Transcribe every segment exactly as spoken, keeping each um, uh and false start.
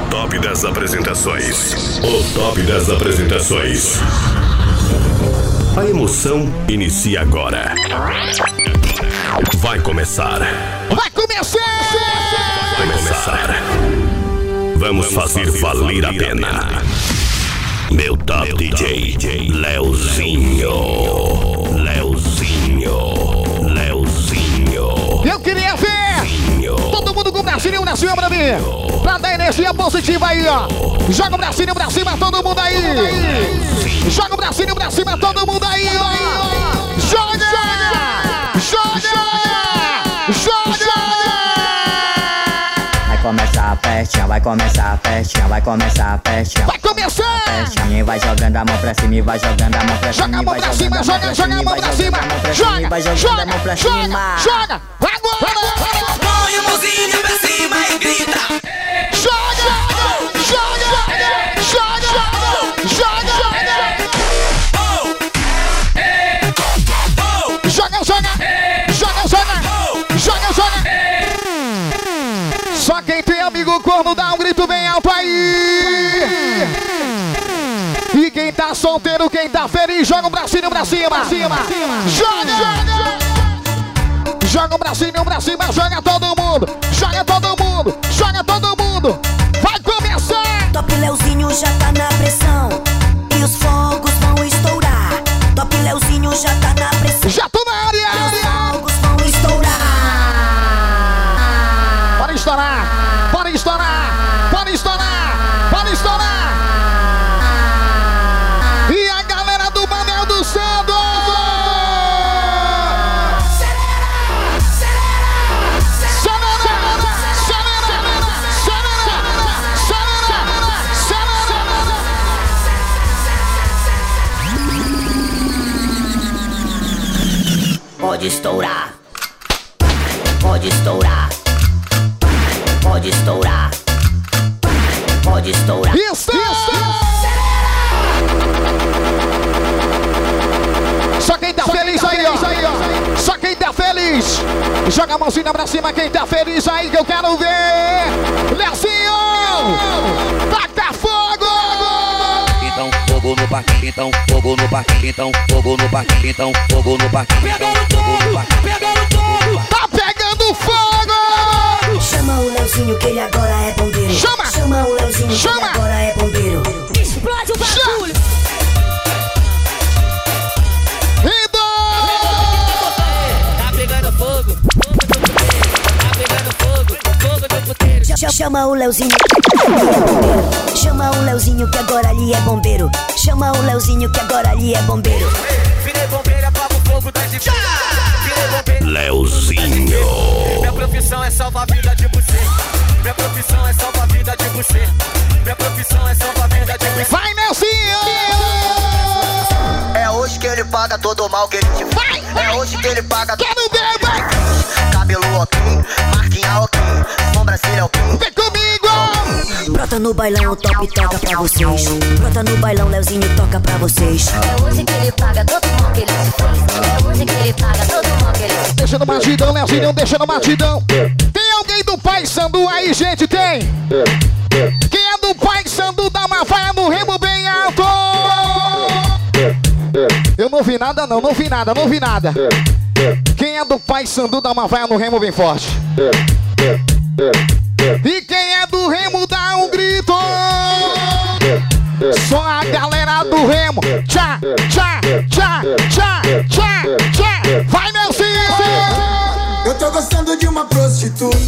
Top das apresentações. O Top das apresentações. A emoção inicia agora. Vai começar. Vai começar! Vai começar. Vamos fazer valer a pena. Meu Top D J, Leozinho. Leozinho. Leozinho. Eu queria ver todo mundo com o bracinho pra cima pra mim. Pra dar energia positiva aí, ó. Joga o bracinho pra cima, todo mundo aí. Joga o bracinho pra cima, todo mundo aí, ó. Joga! Joga! Joga! Vai começar a festinha, vai começar a festinha, vai começar a festinha. Vai começar! Festinha, vai jogando a mão pra cima e vai jogando a mão pra cima. Joga a mão pra cima, joga, joga a mão pra cima. Joga, joga, joga, joga. Vai agora! Põe a mãozinha pra cima e grita. Joga! Joga! Joga! Joga! Joga, joga! Joga, joga! Joga, joga! Só quem tem amigo corno dá um grito bem alto aí! E quem tá solteiro, quem tá feliz, joga o bracinho pra cima! Joga! Joga o bracinho pra cima, joga todo mundo! Joga todo mundo! Joga todo mundo! Vai começar! Top Leozinho já tá na pressão e os fogos vão estourar. Top Leozinho já tá na pressão. Já tô na área! E os fogos vão estourar. Bora estourar! Bora estourar! Bora estourar! Bora estourar! E a galera do Manel do Santo! Pode estourar. Pode estourar. Pode estourar. Pode estourar. Isso! Só quem tá feliz aí, ó. Só quem tá feliz. Joga a mãozinha pra cima, quem tá feliz aí que eu quero ver. Leozinho! Taca fogo! Então fogo no parquinho, então fogo no parquinho, então fogo no parquinho, então fogo no parquinho. Pegando fogo, pegando fogo. Tá pegando fogo! Chama o Leozinho que ele agora é bombeiro. Chama! Chama o Leozinho Chama! que ele agora é bombeiro. Explode o bagulho. Indo! Tá pegando fogo, fogo do puteiro. Tá pegando fogo, fogo do puteiro. Ch- Chama o Leozinho. Chama o Leozinho que agora ali é bombeiro. Chama o Leozinho que agora ali é bombeiro. Virei bombeiro, apago o fogo das empresas. Virei bombeiro. Leozinho. Minha profissão é salvar a vida de você. Minha profissão é salvar a vida de você. Minha profissão é salvar a vida de você. Vai, Nelsinho! É hoje que ele paga todo o mal que ele te faz. É hoje que ele paga todo Quero ver, vai! cabelo ok, marquinha ok, sobrancelha ok. Vem comigo! Brota no bailão, o top toca pra vocês. Brota no bailão, Leozinho toca pra vocês. É hoje que ele paga todo o mal que ele te fez. É hoje que ele paga todo o mal que ele te fez. Deixando batidão, Leozinho, deixando batidão. Tem alguém do Pai Sandu aí, gente? Tem? Quem é do Pai Sandu dá uma vaia no remo bem alto? Eu não vi nada não, não vi nada, não vi nada. Quem é do Pai Sandu dá uma vaia no remo bem forte. E quem é do remo dá um grito. Só a galera do remo. Tchá, tchá, tchá, tchá, tchá, tchá. Vai, Nelsinho! Eu tô gostando de uma prostituta.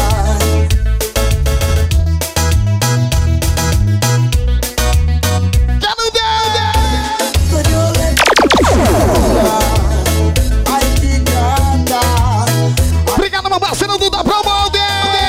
Quero ver! Tô de rolê. Ai que gata. Obrigado, meu parceiro do da Promoter!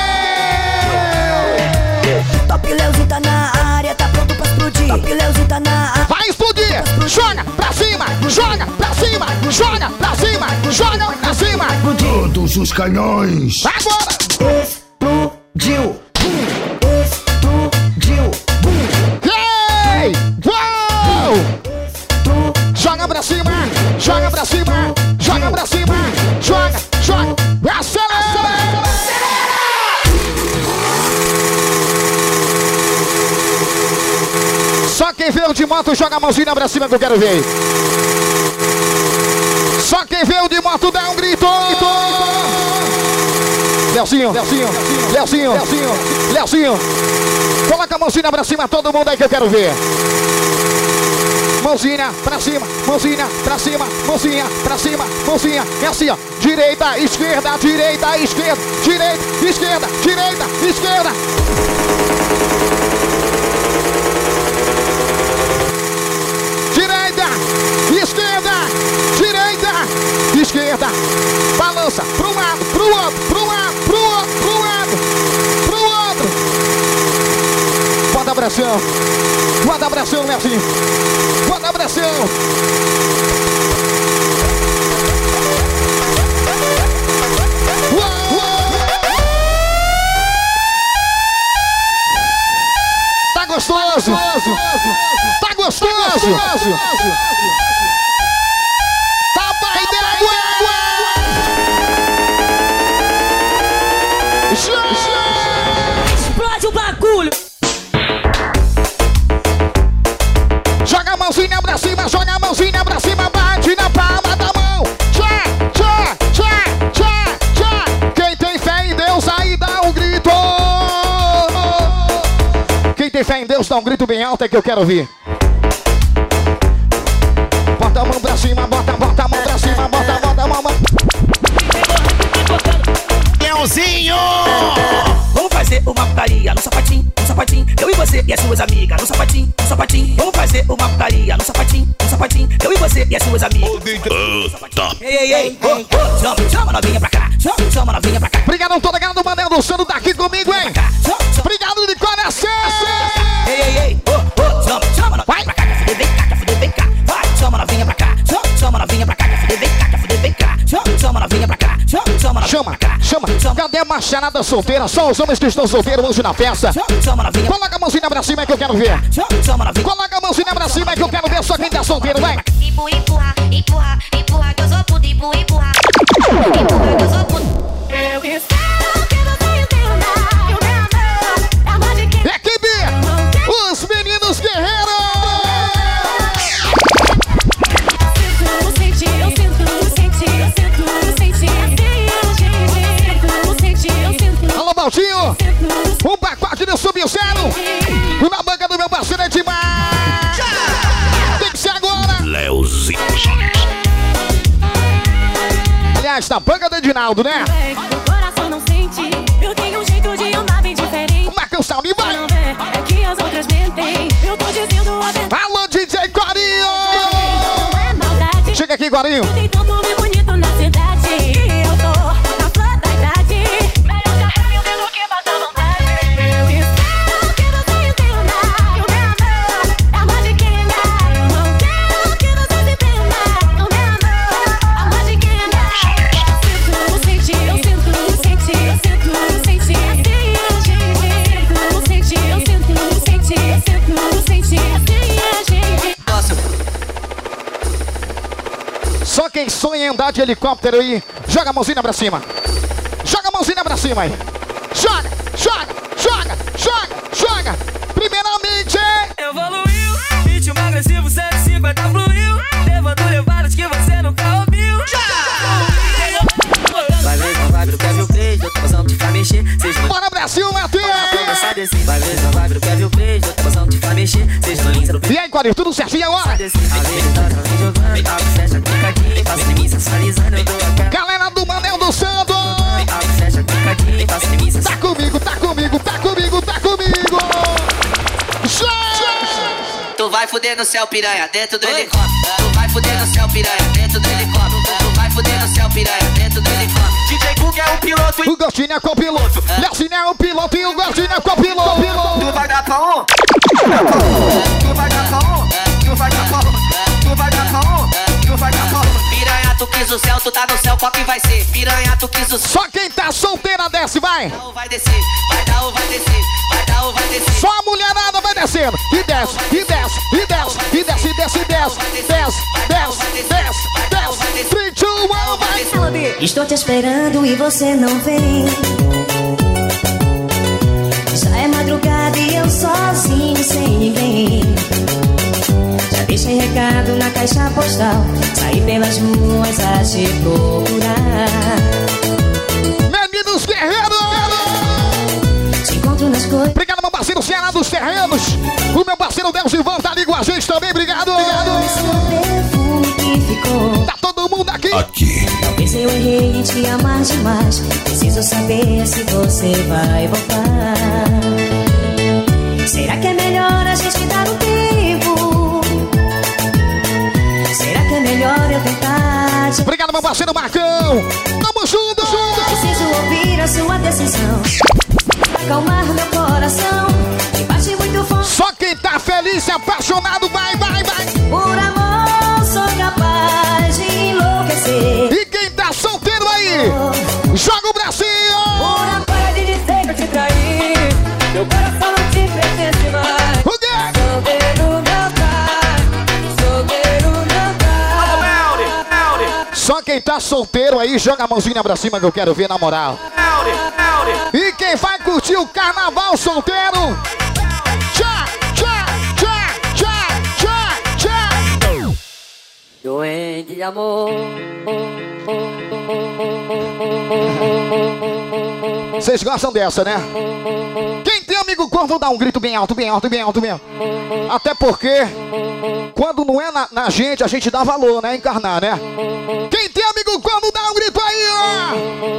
Top Leozinho tá na área, tá pronto pra explodir. Top Leozinho tá na área. Vai explodir! Joga pra cima! Joga pra cima! Joga pra cima! Joga pra cima! Todos os canhões. Agora! Explodiu. Explodiu. Ei! Uou! Joga pra cima! Joga pra cima! Joga pra cima! Joga! Joga! Acelera! quem veio de moto, joga a mãozinha pra cima que eu quero ver. Só quem veio de moto dá um grito. Leozinho, Leozinho, Leozinho, Leozinho, Leozinho. Coloca a mãozinha pra cima, todo mundo aí que eu quero ver. Mãozinha pra cima, mãozinha pra cima, mãozinha pra cima, mãozinha. É assim, ó. Direita, esquerda, direita, esquerda, direita, esquerda, direita, esquerda. Direita, esquerda, direita, esquerda. Balança pro lado, pro outro, pro lado, pro outro, pro lado, pro outro. Bota a pressão, bota a pressão, Leozinho. Bota a pressão. Tá gostoso? Tá gostoso? Tá bem d'água. Explode o bagulho. Joga a mãozinha pra cima, joga a mãozinha pra cima, bate na palma da mão. Tchá, tchá, tchá, tchá, tchá. Quem tem fé em Deus aí dá um grito. Quem tem fé em Deus dá um grito bem alto, é que eu quero ouvir. Bota a mão pra cima, bota, bota a mão pra cima, bota, bota a mão. Leozinho! Vamos fazer uma putaria no sapatinho, no sapatinho. Eu e você e as suas amigas no sapatinho, no sapatinho. Vamos fazer uma putaria no sapatinho, no sapatinho. Eu e você e as suas amigas. Tá. Ei, ei, ei, oh, oh. Chama, chama novinha pra cá, chama, chama novinha pra cá. Obrigado, tô ligado, Manel do Sano tá aqui comigo, hein? Obrigado de coração! Ei, ei, ei, oh, oh. Chama, chama novinha pra cá, quer fuder, vem cá, quer fuder, vem cá. Vai, chama novinha pra cá, chama, chama novinha pra cá, quer fuder, vem cá, quer fuder, vem cá. Chama, chama novinha pra cá, chama, chama novinha Chama, pra cá. chama, cadê a macharada solteira? Só os homens que estão solteiros hoje na festa. Chama novinha. Coloca a mãozinha pra cima que eu quero ver. Chama novinha. Coloca a mãozinha pra cima que eu quero ver só quem tá solteiro, vai. Empurra, empurra, empurra, empurra, que eu sou puto, empurra, empurra. Empurra, que eu sou puto. Eu espero que você entenda que o meu amor é amor de quem... Equipe, os meninos guerreiros. Eu sinto, eu sinto, eu sinto, eu sinto, eu sinto, eu sinto. Alô, Baldinho. Um pacote de Sub-Zero. Na banca do meu parceiro é demais. Tem que ser agora. Leozinho. Aliás, na banca do Edinaldo, né? O coração não sente, eu tenho um jeito de andar bem diferente. Marca o salve, vai. Não vê, é que as outras mentem. Eu tô dizendo a verdade. Alô, D J Corinho. Não é maldade. Chega aqui, Corinho. Tem tanto homem bonito na cidade. E eu tô na flor da idade. Melhor já é mil do que passar vontade. Eu espero que você entenda que o meu amor é amor de quem dá. Eu não quero que você se prenda. O meu amor é amor de quem dá. Eu sinto, eu sinto, eu sinto, eu sinto, eu sinto, eu sinto, eu sinto, eu sinto, eu sinto, eu sinto, eu sinto. Nossa. Só quem sonha em andar de helicóptero aí, joga a mãozinha pra cima. Joga a mãozinha pra cima aí. Joga, joga, joga, joga, joga. Primeiramente, Evoluiu, ritmo agressivo, cento e cinquenta fluiu. Levando levadas que você nunca ouviu. Vai ver, não vai ver, quer ver o play, eu tô passando de pra mexer. Seja no bora Brasil, Matheus. começar a descer. Vai ver, não vai ver, quer ver o play, eu tô passando de pra mexer. Seja no link, E aí, Corinho, tudo certinho agora? Galera do Manel do Santo. Tá comigo, tá comigo, tá comigo, tá comigo. Tu vai fuder no céu, piranha, dentro do helicóptero. Tu vai fuder no céu, piranha, dentro do helicóptero. Tu vai fuder no céu, piranha, dentro do helicóptero. D J Cook é o piloto e o Gostinho é copiloto. Leozinho é o piloto e o Gostinho é copiloto. tu vai dar pra um. Tu vai dar pra um. Tu vai dar pra um. Tu vai dar pra um. Tu vai dar pra um. Piranha, tu quis o céu, tu tá no céu, qual que vai ser? Piranha, tu quis o céu. Só quem tá solteira desce, vai. Vai dar ou vai descer, vai dar ou vai descer, vai dar ou vai descer. Só a mulherada vai descendo. E desce, e desce, e desce, e desce, e desce, e desce. Desce, desce, desce, desce. três, dois, um, vai. Estou te esperando e você não vem. Já é madrugada e eu sozinho, sem ninguém. na caixa postal, saí pelas ruas a te procurar. Meninos guerreiros! Te encontro nas cores. Obrigado, meu parceiro Ceará dos Terrenos. O meu parceiro Deus Ivan tá ali com a gente também. Obrigado, obrigado. Tá todo mundo aqui. Aqui. Talvez eu errei em te amar demais. Preciso saber se você vai voltar. Será que é melhor a gente dar um tempo? Será que é melhor eu tentar? De... Obrigado, meu parceiro Marcão. Tamo junto. Preciso ouvir a sua decisão. Acalmar meu coração, que bate muito forte. Só quem tá feliz e apaixonado, vai, vai, vai. Por amor sou capaz de enlouquecer. E quem tá solteiro aí, joga o bracinho. Por amor de dizer que eu te traí, meu coração não te pertence mais. O quê? Solteiro não cai, solteiro não cai. Só quem tá solteiro aí, joga a mãozinha pra cima que eu quero ver na moral. E quem vai curtir o carnaval solteiro? Tchá, tchá, tchá, tchá, tchá, tchá. Doente de amor. Vocês gostam dessa, né? Quem tem amigo corno dá um grito bem alto, bem alto, bem alto, bem alto. Até porque quando não é na, na gente, a gente dá valor, né? Encarnar, né? Quem tem amigo corno dá um grito aí, ó.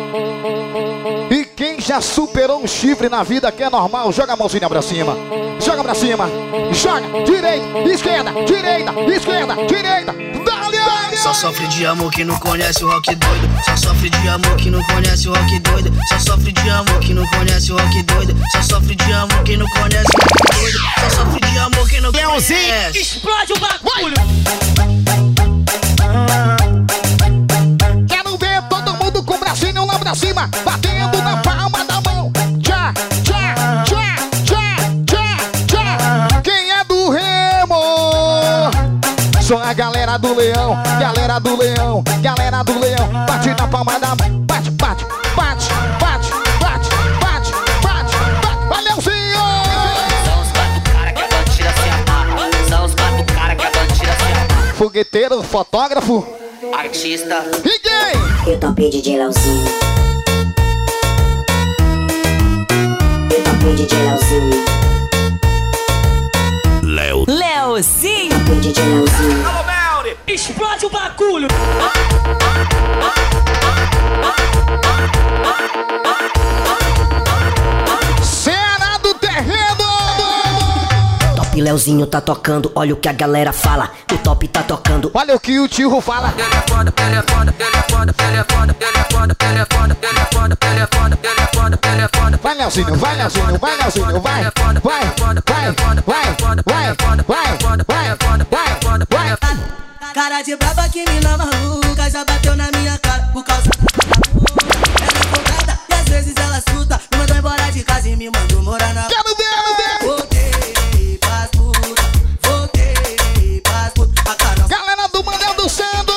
E quem já superou um chifre na vida que é normal, joga a mãozinha pra cima. Joga pra cima. Joga. Direita, esquerda, direita, esquerda, direita. Dá-lhe! Só sofre de amor que não conhece o rock doido. Só sofre de amor que não conhece o rock doido. Só sofre de amor que não conhece o rock doido. Só sofre de amor que não conhece o rock doido. Só sofre de amor que não conhece. Explode o bagulho. Quero ver todo mundo com o bracinho lá pra cima, batendo na palma da mão. Tchá, tchá, tchá, tchá, tchá, tchá. Quem é do Remo? Só a galera do Leão, galera do Leão, galera do Leão. Bate na palma da mão, bate, bate, bate, bate, bate, bate, bate, bate. Valeuzinho! São os quatro cara que a bandida se amarra. São os quatro cara que a bandida se amarra. Fogueteiro, fotógrafo. Artista. E quem? Eu topei D J Leozinho. Eu topei D J Leozinho. Léo. Leozinho. Topei D J Leozinho. Explode o bagulho. Ceará do Terreno! Top Leozinho tá tocando, olha o que a galera fala. O top tá tocando. Olha o que o tio fala. Ele é foda, ele é foda, ele é foda, ele é foda, ele é foda, ele é foda, ele é foda, ele é foda, ele é foda, ele é foda. Vai, Leozinho, vai, Leozinho, vai, Leozinho, vai, vai, vai, vai, vai, vai, vai, vai, vai, vai. Cara de braba que mina maluca já bateu na minha cara por causa da amor. Ela é folgada e às vezes ela escuta. Me mandou embora de casa e me mandou morar na. Quero ver, quero ver. Voltei pras putas, voltei pras putas. A cara Galera do Manel do Sendo.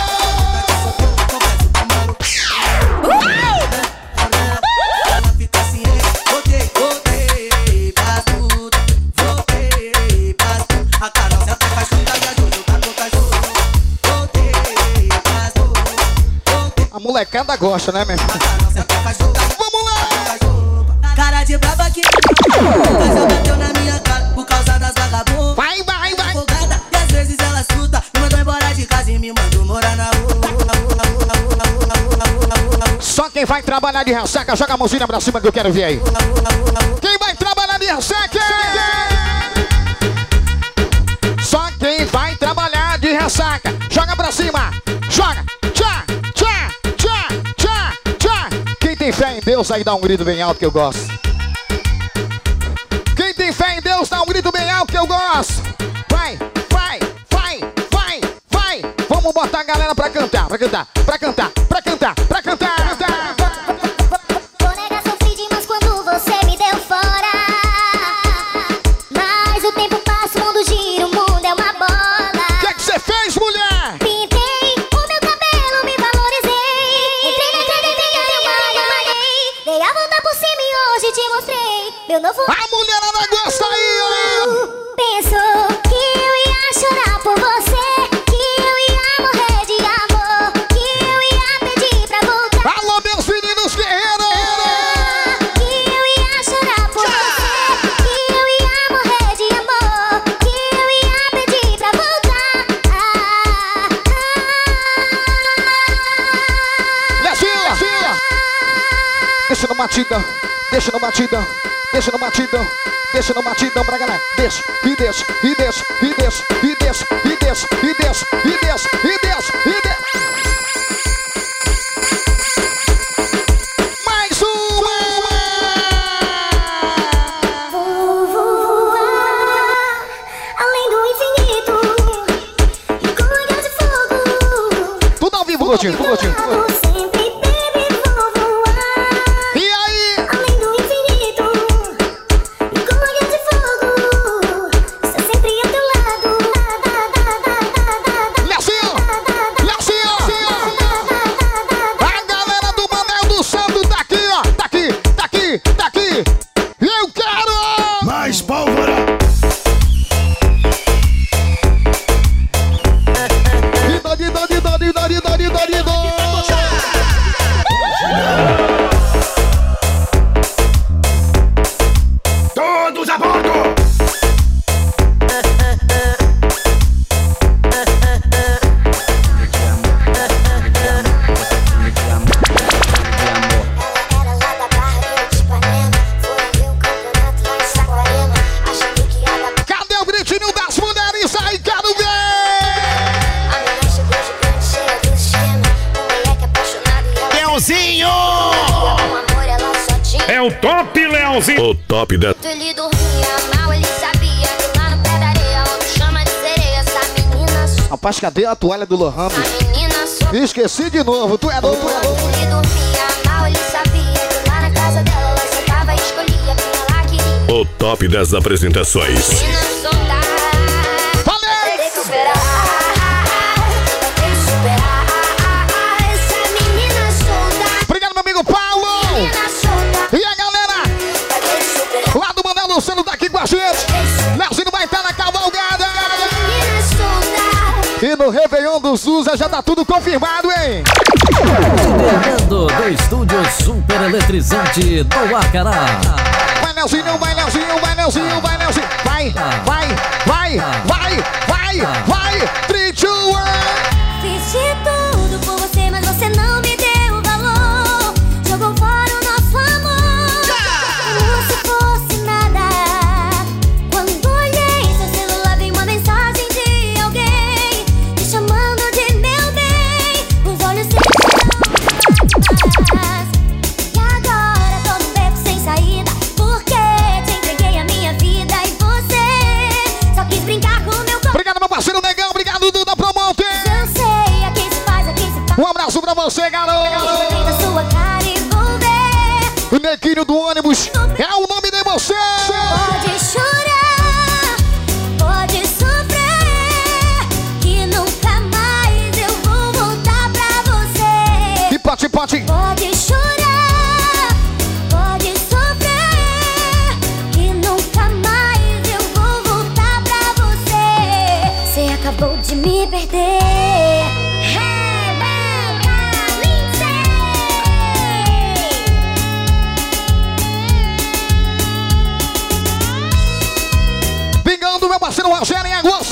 ela fica assim, voltei, voltei pras putas, voltei pras putas. A Carol já tá cachuda, já jogou, tá com cachorro. Voltei pras putas, voltei. A molecada gosta, né, meu filho? Vamos lá! Cara de braba que nunca já bateu na minha cara por causa das vagabundas. Vai, vai, vai. Folgada, e às vezes ela escuta. Me mandou embora de casa e me mandou morar na rua. Só quem vai trabalhar de ressaca, joga a mãozinha pra cima que eu quero ver aí. Quem vai trabalhar de ressaca? Só quem vai trabalhar de ressaca, joga pra cima. Joga. Tchá, tchá, tchá, tchá, tchá. Quem tem fé em Deus aí dá um grito bem alto que eu gosto. Quem tem fé em Deus dá um grito bem alto que eu gosto. Vai, vai, vai, vai, vai. Vamos botar a galera pra cantar, pra cantar, pra cantar, pra cantar, pra cantar. Vou negar, sofri demais quando você me deu fora. Mas o tempo passa, o mundo gira, o mundo é uma bola. O que é que você fez, mulher? Pintei o meu cabelo, me valorizei. Entrei na academia, eu malhei, malhei. Dei a volta por cima e hoje te mostrei meu novo. A mulherada gosta aí, ó. Pensou que eu ia chorar por você. batidão, deixa no batidão, deixa no batidão pra galera. Deixa, e deixa, e deixa, e deixa, e deixa, e deixa, e deixa, e deixa, e deixa, e deixa. Mais uma! Vou voar além do infinito e com olhar de fogo. Tudo ao vivo, Coutinho, tudo Coutinho. Sempre, baby, vou voar. E aí? Além do infinito e com olhar de fogo. Estou sempre ao teu lado. Leozinho! Leozinho! A galera do Manel do Santo tá aqui, ó. Tá aqui, tá aqui, tá aqui. Eu quero! Mais pólvora. Dido, dido, dido, dido, dido, dido, dido. Todos a bordo. Era lá da Barra de Ipanema. Foi ver o campeonato lá em Saquarema. Achei que ia dar. Cadê o gritinho das mulheres aí? Quero ver! A menina chegou gigante, cheia do esquema. Um moleque apaixonado e ela. Leozinho! Com amor, ela só tinha. É o top, Leozinho. O top da... Ele dormia mal, ele sabia que lá no pé da areia, onde chama de sereia, essa menina só. Rapaz, cadê a toalha do Lohan? A menina só. Esqueci de novo, tu é louco, tu é louco. Ele dormia mal, ele sabia que lá na casa dela, ela sentava e escolhia quem ela queria. O top das apresentações. Menina solta. Vai ter que superar. Vai ter que superar. Essa menina solta. Obrigado, meu amigo Paulo! Menina solta. E a galera Vai ter que superar. lá do Manel do Santo tá aqui com a gente. Leozinho vai estar na cavalgada. Menina solta. E no Réveillon do Suza já tá tudo confirmado, hein? Direto do estúdio super eletrizante do Acará. Vai, Leozinho, vai, Leozinho, vai, Leozinho, vai, Leozinho. Vai, vai, vai, vai, vai, vai. Three, two, one. Fiz de tudo por você, mas você não me deu valor. Jogou fora o nosso amor. Como se fosse nada. Quando olhei seu celular, vi uma mensagem de alguém me chamando de meu bem. Os olhos se atrás. E agora tô no beco sem saída. Porque te entreguei a minha vida e você só quis brincar com meu corpo. Obrigado, meu parceiro Negão. Obrigado, Duda Promonte. Eu sei a quem se faz, a quem se faz. Um abraço pra você, garoto. Lembrei da sua cara e vou ver. O Nequinho do ônibus é o nome de você. Pode chorar, pode sofrer, que nunca mais eu vou voltar pra você. E pote, pote. Pode chorar, pode sofrer, que nunca mais eu vou voltar pra você. Você acabou de me perder. Rebeca Lindsay. Pingando meu parceiro Rogério em agosto.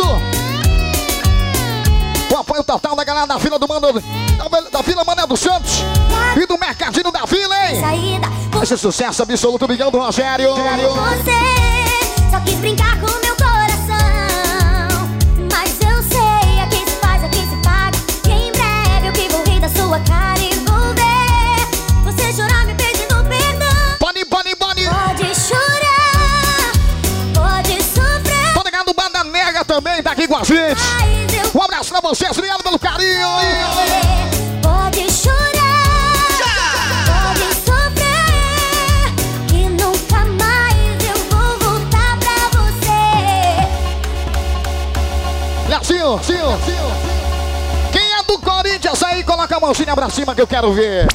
O apoio total da galera da Vila do Mano, da, da Vila Manel dos Santos e do Mercadinho da Vila, hein? Saída, Esse sucesso absoluto, Bigão do Rogério. você só quis brincar com meu coração. Mas eu sei a quem se faz, a quem se paga. E em breve eu que vou rir da sua cara e vou ver você chorar me pedindo perdão. Boni, boni, boni. Pode chorar, pode sofrer. Tô ligado, Banda Negra também tá aqui com a gente. Mas eu Um abraço pra vocês, obrigado pelo carinho. pode chorar, pode sofrer, que nunca mais eu vou voltar pra você. Leozinho, Zinho, quem é do Corinthians aí, coloca a mãozinha pra cima que eu quero ver.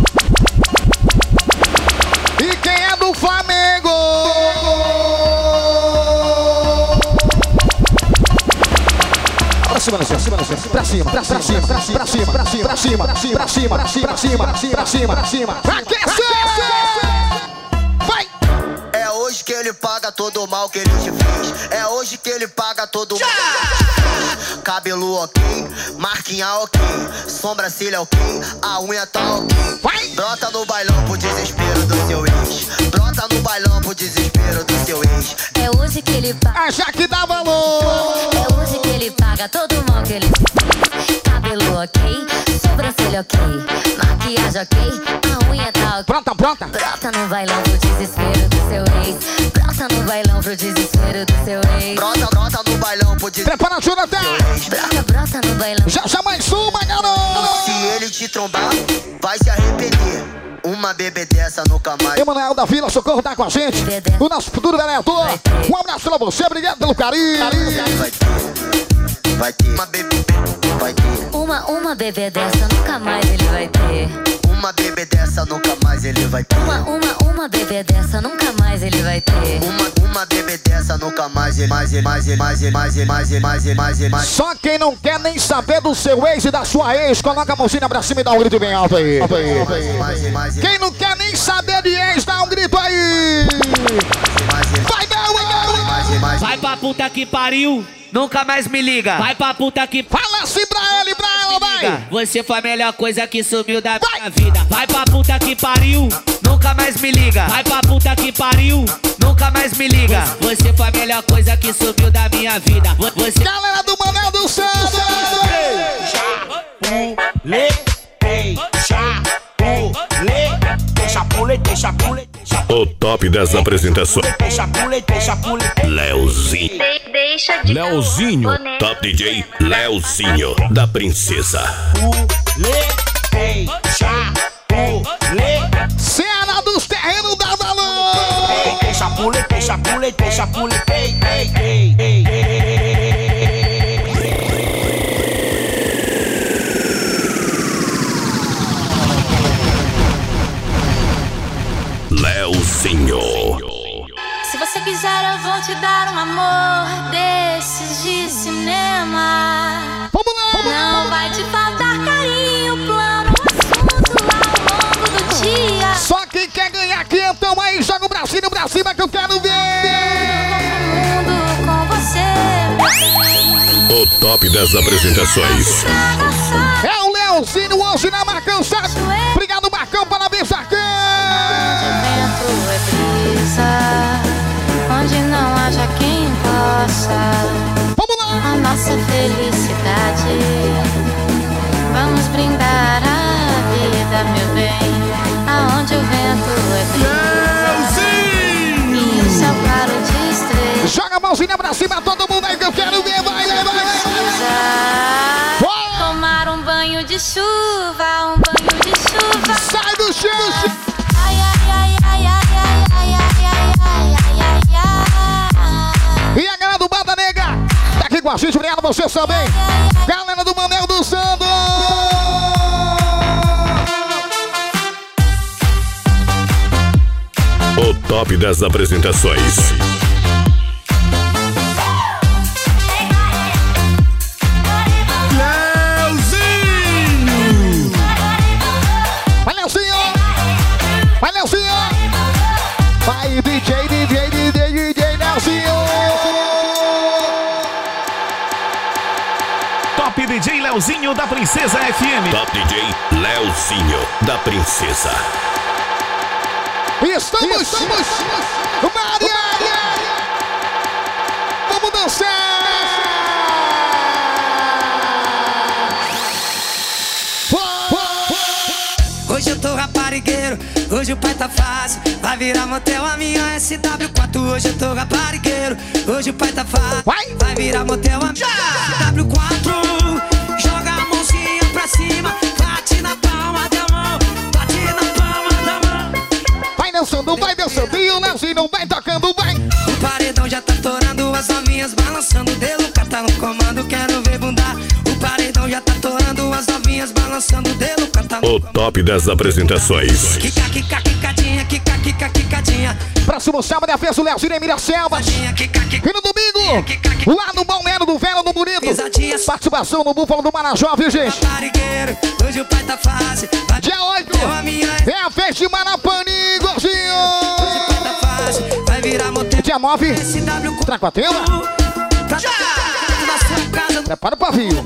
E quem é do Flamengo? Pra cima, pra cima, pra cima, pra cima, pra cima, pra cima, pra cima, pra cima, pra cima, pra cima, pra cima, pra cima, pra cima, pra cima. Aquece! Vai! É hoje que ele paga todo o mal que ele te fez. É hoje que ele paga todo o mal que ele te fez. Cabelo ok, marquinha ok, sobrancelha ok, a unha tá ok. Brota no bailão pro desespero do seu ex. Brota no bailão bailão pro desespero do seu ex. É hoje que ele paga. A Jaque dá valor. É hoje que ele paga todo o mal que ele fez. Cabelo ok, sobrancelha ok, maquiagem ok, a unha tá ok. Pronta, pronta. Brota no bailão pro desespero do seu ex. Brota no bailão pro desespero do seu ex. Brota, brota no bailão pro desespero. Prepara, Jonathan. Brota, brota no bailão. Já, já mais uma, garoto. Se ele te trombar, vai se arrepender. Uma bebê dessa nunca mais. Emanuel da Vila Socorro tá com a gente. O nosso futuro vereador. Um abraço pra você, obrigado pelo carinho. Vai ter, vai ter. Uma bebê, vai ter. Uma, uma bebê dessa nunca mais ele vai ter. Uma bebê dessa nunca mais ele vai ter. Uma, uma, uma bebê dessa nunca mais ele vai ter. Uma, uma bebê dessa nunca mais ele, mais ele, mais ele, mais ele, mais ele, mais ele, mais ele, mais ele, mais. Só quem não quer nem saber do seu ex e da sua ex, coloca a mãozinha pra cima e dá um grito bem alto aí. Alto aí, alto aí. Quem não quer nem saber de ex, dá um grito aí. Vai, não, vai pra puta que pariu. Nunca mais me liga. Vai pra puta que... Fala assim pra ele, pra ela, vai. Você foi a melhor coisa que sumiu da vai. minha vida. Vai pra puta que pariu. Nunca mais me liga. Vai pra puta que pariu. Nunca mais me liga. Você foi a melhor coisa que sumiu da minha vida. Você... Galera do Manel do Santos. Chapule, ei, chapule, chapule, chapule. O top das apresentações. Chapule, chapule. Leozinho. De deixa de Leozinho. Top D J Leozinho da Princesa. Ei, chapule. Cena dos terrenos da valor. Ei, chapule, chapule, chapule. Ei, ei, ei, ei, ei. Leozinho. Se você quiser, eu vou te dar um amor desses de cinema. Vamos lá, vamos lá. Não vai te faltar carinho, plano, assunto ao longo do dia. Só quem quer ganhar quentão aí, joga o bracinho pra cima que eu quero ver. Mundo com você. O top das apresentações. É o Leozinho hoje na Marcão, sabe? Obrigado, Marcão, parabéns, Marcão. É brisa, onde não haja quem possa. Vamos lá! A nossa felicidade. Vamos brindar a vida, meu bem. Aonde o vento é brisa e o céu claro de estrelas. Joga a mãozinha pra cima, todo mundo aí que eu quero ver. Vai, vai, vai, vai. Tomar um banho de chuva, um banho de chuva. Sai do chão! Ai, ai, ai, ai, ai, ai, ai, ai, ai, ai, ai. E a galera do Banda Negra tá aqui com a gente, obrigado vocês também. Galera do Manel do Santos. O top das apresentações. Vai, Leozinho! Vai, Leozinho! Vai, D J, D J, D J, D J, Leozinho! Top D J Leozinho da Princesa F M. Top D J Leozinho da Princesa. Estamos, estamos, Maria! Vamos dançar! Hoje eu tô raparigueiro, hoje o pai tá fácil. Vai virar motel a minha S W quatro. Hoje eu tô raparigueiro, hoje o pai tá fácil. Vai, vai virar motel a minha S W quatro. Joga a mãozinha pra cima, bate na palma da mão, bate na palma da mão. Vai dançando, vai dançando e o Leozinho vai tocando, vai. O paredão já tá torando, as novinhas balançando. Deluca tá no comando, quero ver bundar. O paredão já tá torando, as novinhas balançando. Deluca tá no O top das apresentações. Kika, kika, quicadinha, kika, kika, quicadinha. Próximo sábado é a festa do Leozinho em Miraselvas. E no domingo, lá no Balneário do Velho, no Bonito. Participação no Búfalo do Marajó, viu, gente? Hoje o pai tá fácil. Dia oito é a festa de Marapani, Gordinho. Vai virar motel. Dia nove, Tracuatema. Prepara o pavio.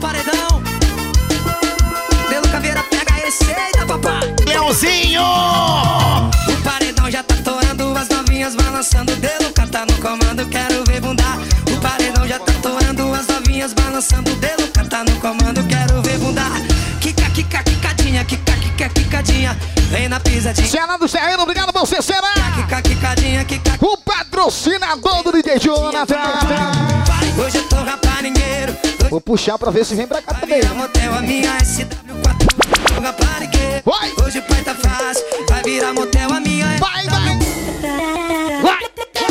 Pelo caveira pega a receita, papai. Leozinho! O paredão já tá torando, as novinhas vão balançando o dedo, cata no comando, quero ver bunda. O paredão já tá torando, as novinhas balançando o dedo, cata no comando, quero ver bunda. Kika, kika, quicadinha, kika, kika, quicadinha, vem na pisadinha. Ceará do Serrano, obrigado você, Ceará. Kika, quicadinha, kika. O patrocinador do D J Jonathan. Hoje eu tô raparingueiro. Vou puxar pra ver se vem pra cá também. Motel, a minha S W quatro. Vai. Hoje o pai tá fácil, vai virar motel, a minha é. Vai, vai. Vai.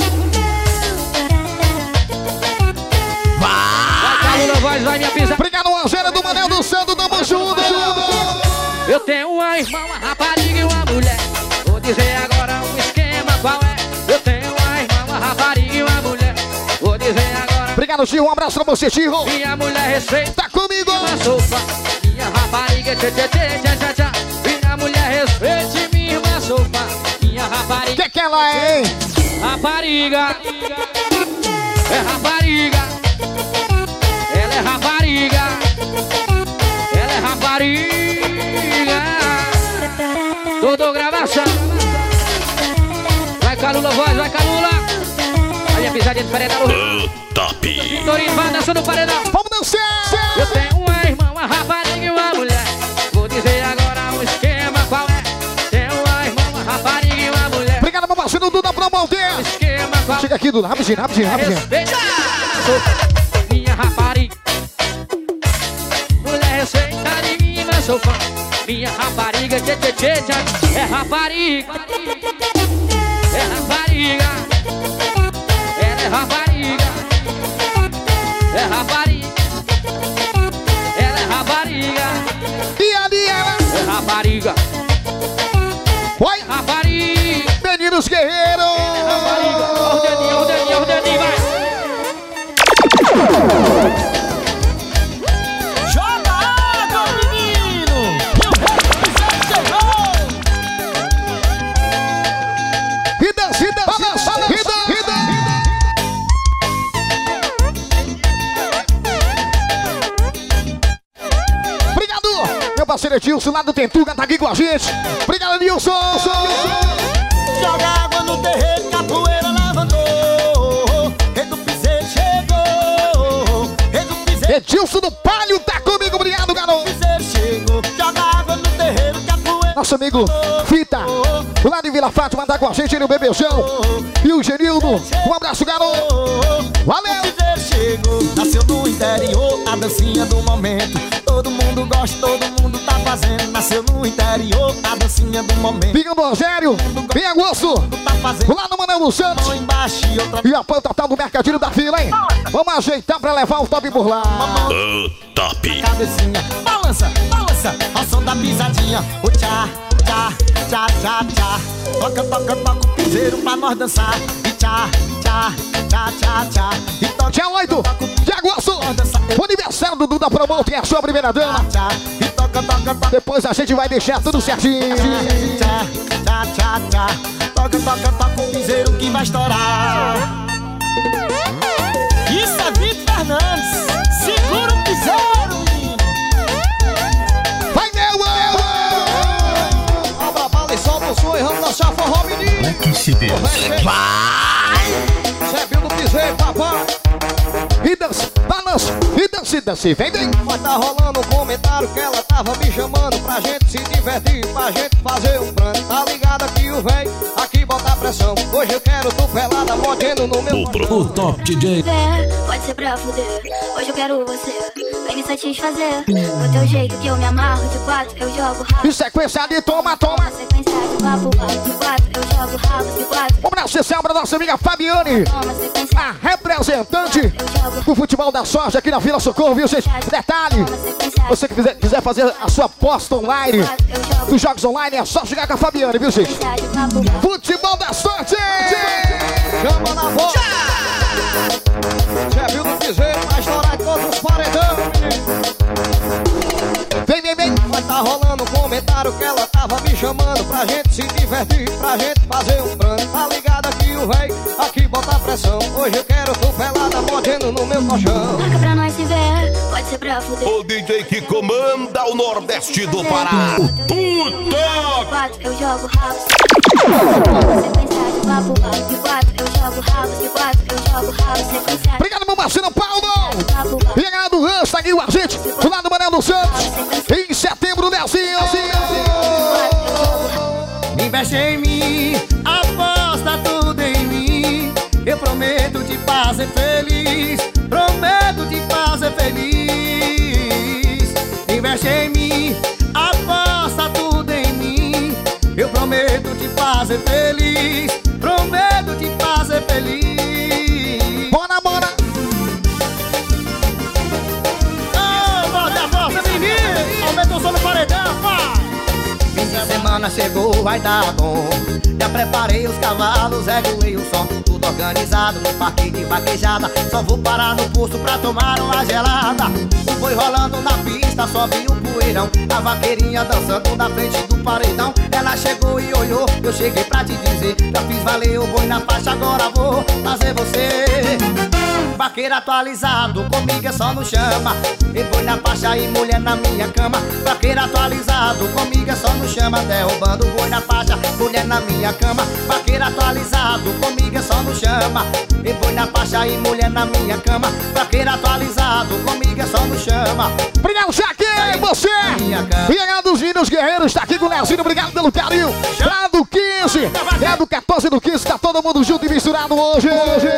Vai, Calula, voz, vai minha pisa. Obrigado, Angela do Manel do Santo, tamo junto. Eu tenho uma irmã, uma rapariga e uma mulher. Vou dizer agora um esquema qual é. Eu tenho uma irmã, uma rapariga e uma mulher. Vou dizer agora. Obrigado, tio, um abraço pra você, tio. Minha mulher respeita. Tá comigo. Uma sopa. Minha rapariga, tchê, tchê, tchê, tchê, tchê, tchê. Minha mulher respeite minha irmã sopa. Minha rapariga. Que que ela é, hein? Rapariga. É rapariga. Ela é rapariga. Ela é rapariga. Todo gravação. Vai, Calula, voz, vai, Calula. Aí a pisadinha diferente da luz. Top. Torinho vai dançando no paredão. Vamos dançar. Eu tenho uma irmã, uma rapariga e uma mulher. Vou dizer agora um esquema qual é. Tenho uma irmã, uma rapariga e uma mulher. Obrigado, meu parceiro Duda Promoter. Um esquema qual. Chega aqui, Duda, rapidinho, rapidinho, rapidinho. Respeita minha rapariga. Mulher respeita de mim, mas sou fã. Minha rapariga, tchê, tchê, tchê, tchê. É rapariga. É rapariga. Ela é rapariga. É rapariga. Ela é rapariga. E ali ela é rapariga. Oi, rapariga. Meninos Guerreiros. É rapariga. Ó o dedinho, ó o dedinho, ó o dedinho, vai. Joga água, menino. E dança, e dança, e dança, e dança. Meu parceiro Edilson lá do Tentuga tá aqui com a gente. Obrigado, Edilson. Joga água no terreiro, capoeira levantou. Rei do piseiro chegou. Rei do piseiro. Edilson do Palio tá comigo, obrigado, garoto. Piseiro chegou. Joga água no terreiro, capoeira. Nosso amigo Fita, lá de Vila Fátima, tá com a gente, ele o Bebezão. E o Genildo, um abraço, garoto. Valeu. Piseiro chegou. Nasceu no interior, a dancinha do momento. Todo mundo gosta, todo mundo tá fazendo. Nasceu no interior, a dancinha do momento. Vinha do Rogério, vinha Gosto, tá fazendo. lá no Manel do Santos. Embaixo e outra. E a planta tal do mercadinho da fila, hein? Vamos ajeitar pra levar o top por lá. Oh, top. Cabecinha, balança, balança, ao som da pisadinha. O tchá, tchá, tchá, tchá, tchá. Toca, toca, toca o piseiro pra nós dançar. E tchá, tchá, tchá, tchá, tchá. E toca, dia oito de agosto, o aniversário do Duda Promoter, é a sua primeira dama. E toca, toca, toca. Depois a gente vai deixar tudo certinho. Tchá, tchá, tchá, tchá. Toca, toca, toca o piseiro que vai estourar. Isso é Vitor Fernandes. Segura o piseiro, menino. Vai, meu amor. Abra bala e solta o som e vamos dançar forró, menino. É que se Deus. Vai! Zé do piseiro, papai. E dança, balança, e dança, e dança, vem, vem. Mas tá rolando um comentário que ela tava me chamando pra gente se divertir, pra gente fazer um plano. Tá ligado aqui o véi, aqui bota a pressão. Hoje eu quero tu pelada, mordendo no meu O Top D J. Pode ser pra fuder, hoje eu quero você. Vem me satisfazer, do teu jeito que eu me amarro. De quatro eu jogo rabo. E sequência de toma, toma. Sequência de papo, de quatro eu jogo rabo. De quatro. Um abraço especial pra nossa amiga Fabiane, a representante do futebol da sorte aqui na Vila Socorro, viu, gente? Detalhe, você que quiser, quiser fazer a sua aposta online dos jogos online, é só chegar com a Fabiane, viu, gente? Futebol da sorte! Chama na voz! Zé viu do piseiro, vai estourar todos os paredão, vem, vem, vem! Mas tá rolando um comentário que ela tava me chamando pra gente se divertir, pra gente fazer um plano. Tá ligado aqui o véi, aqui bota a pressão. Hoje eu quero tu pelada, mordendo no meu colchão. Marca pra nós se ver, pode ser pra fuder. O D J que comanda o Nordeste do Pará. Puta! Eu jogo house. Sequência de papo, de quatro eu jogo rabo, de quatro eu jogo rabo, sequência. Obrigado, meu parceiro Paulo. E a galera do Rancho tá aqui com a gente, do lado do Manel dos Santos. Em setembro, Nelsinho. Investe em mim, aposta tudo em mim. Eu prometo te fazer feliz, prometo te fazer feliz. Investe em mim, aposta tudo em mim. Eu prometo te fazer feliz, prometo te fazer feliz. Bora, bora! Oh, bota a força, menino! Aumenta o som no paredão, vai! Fim de semana chegou, vai dar bom. Já preparei os cavalos, regulei o som. Tudo organizado no parque de vaquejada. Só vou parar no posto pra tomar uma gelada. Foi rolando na pista, só vi o poeirão. A vaqueirinha dançando na frente do paredão. Ela chegou e olhou, eu cheguei pra te dizer. Já fiz valer o boi na faixa, agora vou fazer você. Vaqueiro atualizado, comigo é só no chama. E boi na faixa e mulher na minha cama. Vaqueiro atualizado, comigo é só no chama. Derrubando boi na faixa, mulher na minha cama. Vaqueiro atualizado, comigo é só no chama. E boi na faixa e mulher na minha cama. Vaqueiro atualizado, comigo é só no chama. Obrigado, Jaque, você! E a galera dos Índios Guerreiros tá aqui com o Leozinho, obrigado pelo carinho. Lá do quinze, é do quatorze do quinze, tá todo mundo junto e misturado hoje. hoje.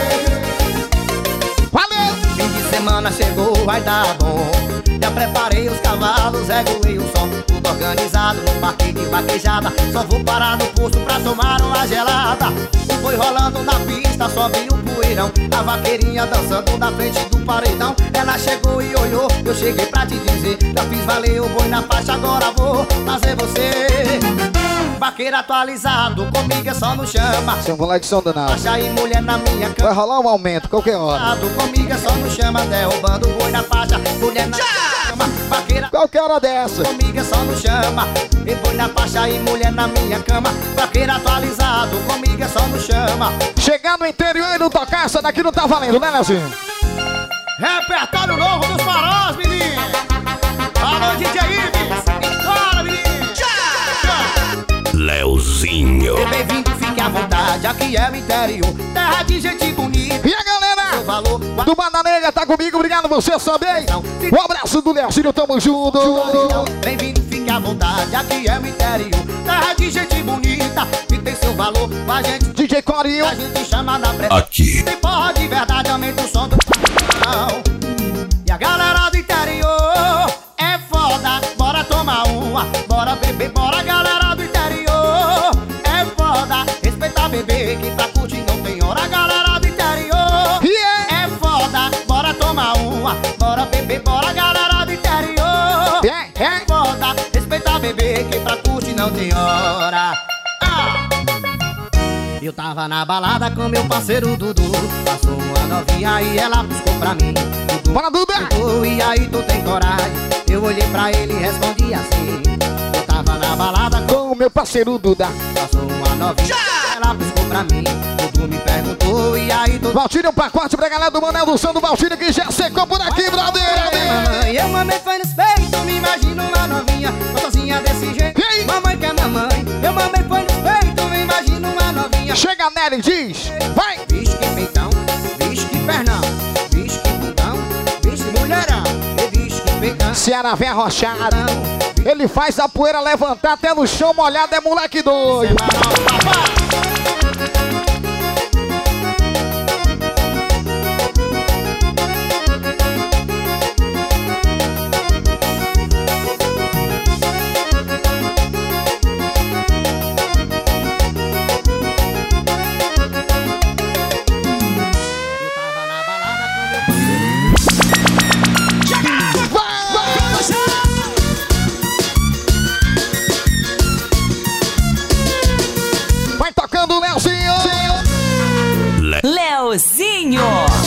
Valeu! Fim de semana chegou, vai dar bom. Já preparei os cavalos, regulei o som. Tudo organizado no parque de vaquejada. Só vou parar no posto pra tomar uma gelada. Foi rolando na pista, só vi o poeirão. A vaqueirinha dançando na frente do paredão. Ela chegou e olhou, eu cheguei pra te dizer. Já fiz valer o boi na faixa, agora vou fazer você. Vaqueiro atualizado, comigo é só no chama. Seu moleque são danado. Faixa e mulher na minha cama. Vai rolar um aumento, qualquer hora. Comigo é só no chama, derrubando o boi na faixa. Mulher na cama, vaqueira. Qualquer hora dessa. Comigo é só no chama. E boi na faixa e mulher na minha cama. Vaqueiro atualizado, comigo é só no chama. Chegar no interior e não tocar, essa daqui não tá valendo, né, Leozinho? Repertório novo dos farós, menino. Alô, D J Ives. Bora, menino. Leozinho. E bem-vindo, fique à vontade, aqui é o interior, terra de gente bonita. E a galera valor, do Bananeira tá comigo, obrigado você também. Um abraço do Leozinho, tamo junto. Bem-vindo, fique à vontade, aqui é o interior, terra de gente bonita, que tem seu valor, a gente D J Corinho, a gente chama na pressa. Aqui. Se porra de verdade, aumenta o som do e a galera do interior é foda, bora tomar uma, bora beber, bora galera do interior é foda, respeita bebê, que pra curtir não tem hora, galera do interior yeah. É foda, bora tomar uma, bora beber, bora galera do interior yeah. É foda, respeita bebê, que pra curtir não tem hora. ah. Eu tava na balada com meu parceiro Dudu. Passou uma novinha e ela buscou pra mim. Dudu, bora, Dudu! Dudu, e aí tu tem coragem? Eu olhei pra ele e respondi assim. Eu tava na balada com meu parceiro Duda. Passou uma novinha e ela buscou pra mim. Dudu me perguntou e aí tu... Valtinho, um pacote pra galera do Manel do Santo Valtinho que já secou por aqui, brother! Mamãe, eu mamãe foi nos peitos, me imagino uma novinha sozinha desse jeito. Mamãe que é mamãe, eu mamãe foi nos peitos, me imagino uma novinha. Chega nela e diz, vai! Bicho que peitão, bicho que pernão, bicho que bundão, bicho que mulherão, bicho que peitão. Ceará vem arrochado, ele faz a poeira levantar até no chão molhado, é moleque doido. Leozinho.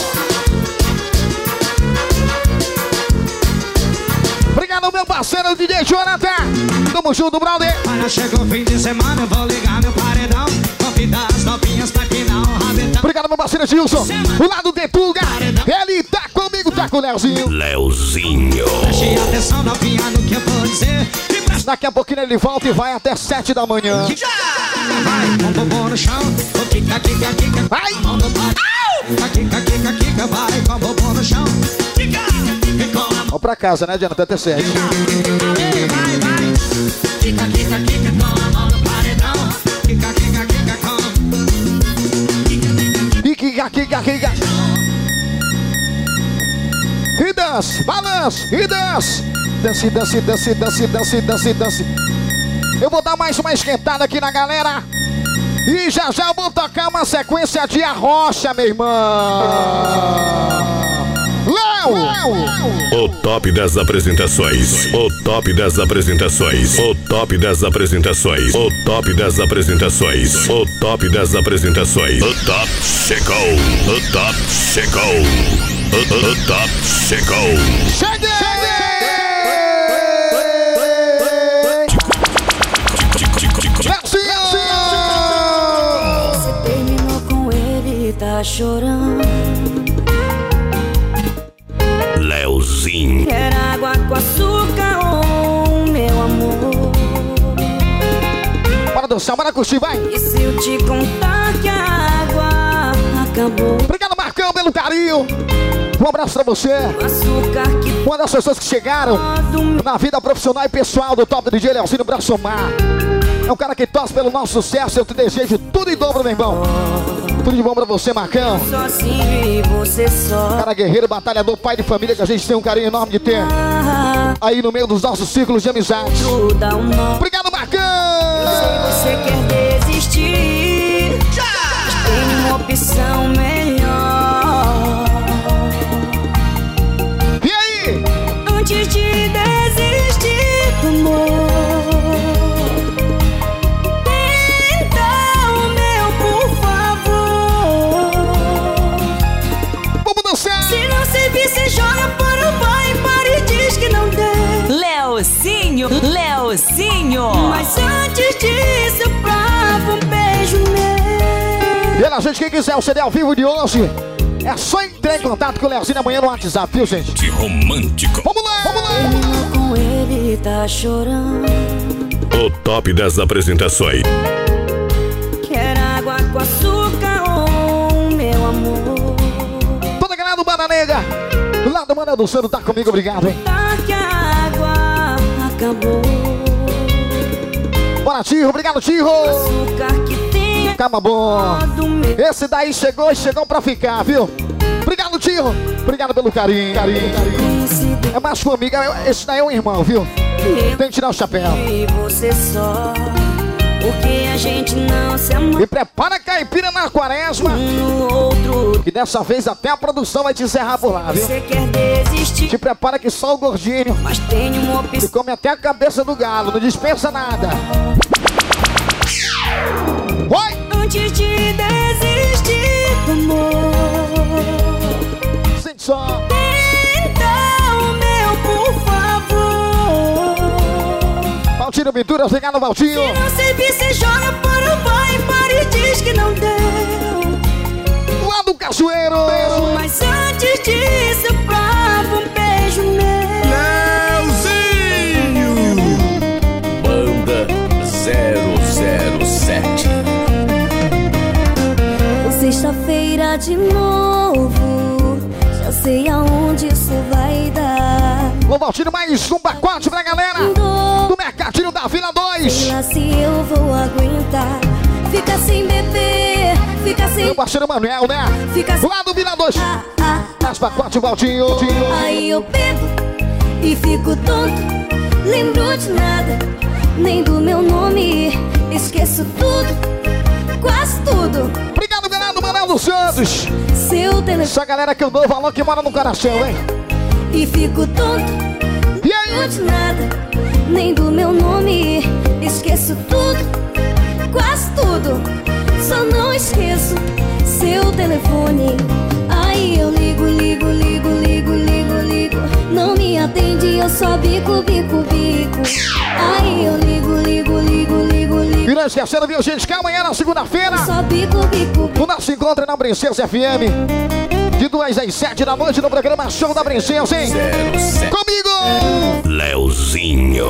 Obrigado, meu parceiro D J Jonathan. Tamo junto, brother. Olha, chegou o fim de semana, eu vou ligar meu paredão. Convidar as novinhas pra pinar o rabetão. Obrigado, meu parceiro Gilson. O lado de Tuga. Ele tá comigo, tá com o Leozinho. Leozinho. Preste atenção, novinha, no que eu vou dizer. Daqui a pouquinho ele volta e vai até sete da manhã. Vai, com o bumbum no chão. Kika, kika, kika. Vai. Kika, kika, kika, kika. Vai, com o bumbum no chão. Kika, kika, com a Vamos pra casa, né, Diana? Até sete. Vai, vai, vai. Kika, kika, kika, com a mão no paredão. Kika, kika, kika, com. E kika, kika, kika. E dança, balança, e dança. Dance, dance, dance, dance, dance, dance, dance. Eu vou dar mais uma esquentada aqui na galera. E já já eu vou tocar uma sequência de arrocha, meu irmão. Léo! O top das apresentações. O top das apresentações. O top das apresentações. O top das apresentações. O top das apresentações. O top chegou. O top chegou. O, o, o top chegou. Cheguei! Você terminou com ele e tá chorando. Leozinho. Quer água com açúcar ou meu amor? Bora dançar, bora curtir, vai! E se eu te contar que a água acabou? Obrigado, Marcão, pelo carinho. Um abraço pra você. Uma das pessoas que chegaram na vida profissional e pessoal do Top D J Leozinho Braçomar. É um cara que torce pelo nosso sucesso. Eu te desejo tudo em dobro, meu irmão. Tudo de bom pra você, Marcão. Sozinho e você só. Cara guerreiro, batalhador, pai de família, que a gente tem um carinho enorme de ter aí no meio dos nossos círculos de amizade. Obrigado, Marcão. Eu sei que você quer desistir, mas tem uma opção melhor. E aí? Antes de desistir do amor, se não servir, cê joga para o bar e para e diz que não tem. Leozinho, Leozinho. Mas antes disso, eu provo um beijo meu. E ela, gente, quem quiser o C D ao vivo de hoje, é só entrar em contato com o Leozinho amanhã no WhatsApp, viu, gente? De romântico. Vamos lá, vamos lá. Terminou com ele, tá chorando. O top das apresentações. Quer água com açúcar ou meu amor? Do Banda Negra, do lado do Mano do Santo, tá comigo, obrigado, hein? Tá que a água acabou. Bora, Tiro, obrigado, Tiro. Açúcar que tem. Calma, bom. Esse daí chegou e chegou pra ficar, viu? Obrigado, Tiro. Obrigado pelo carinho, carinho, carinho. É mais sua amiga, esse daí é um irmão, viu? Tem que tirar o chapéu. E você só. Porque a gente não se ama. E prepara a caipira na quaresma. Um outro. E dessa vez até a produção vai te encerrar por lá, viu? Você quer desistir. Te prepara que só o gordinho. Mas tem uma opção. Que come até a cabeça do galo, não dispensa nada. Oi! Antes de desistir do amor, sente só. Então, meu, por favor. Valtinho Pinturas, obrigado, Valtinho. Se não servir, você joga para o bar e para e diz que não deu. Lá do Cachoeiro. Mas antes disso, eu provo um beijo meu. Leozinho. Banda zero zero sete. Sexta-feira de novo, já sei aonde isso vai dar. Ô, Valtinho, mais um pacote pra galera do Mercadinho da Vila dois. Sei lá se eu vou aguentar. Fica sem beber, fica sem... Meu parceiro Manuel, né? Fica sem... Lá do Vila dois. Ah, ah, mais pacote, Valtinho. Aí eu bebo e fico tonto. Lembro de nada, nem do meu nome. Esqueço tudo, quase tudo. Obrigado, galera do Manuel dos Santos. Seu telefone. Essa galera que eu dou valor que mora no coração, hein? E fico tonto. E aí? Não de nada, nem do meu nome. Esqueço tudo, quase tudo. Só não esqueço seu telefone. Aí eu ligo, ligo, ligo, ligo, ligo, ligo. Não me atende, eu só bico, bico, bico. Aí eu ligo, ligo, ligo, ligo, ligo. E não esquecendo, viu, gente, que amanhã na segunda-feira só bico, bico, bico. o nosso encontro é na Princesa F M. De duas às sete da noite no programa Show da Princesa, hein? Comigo! Leozinho.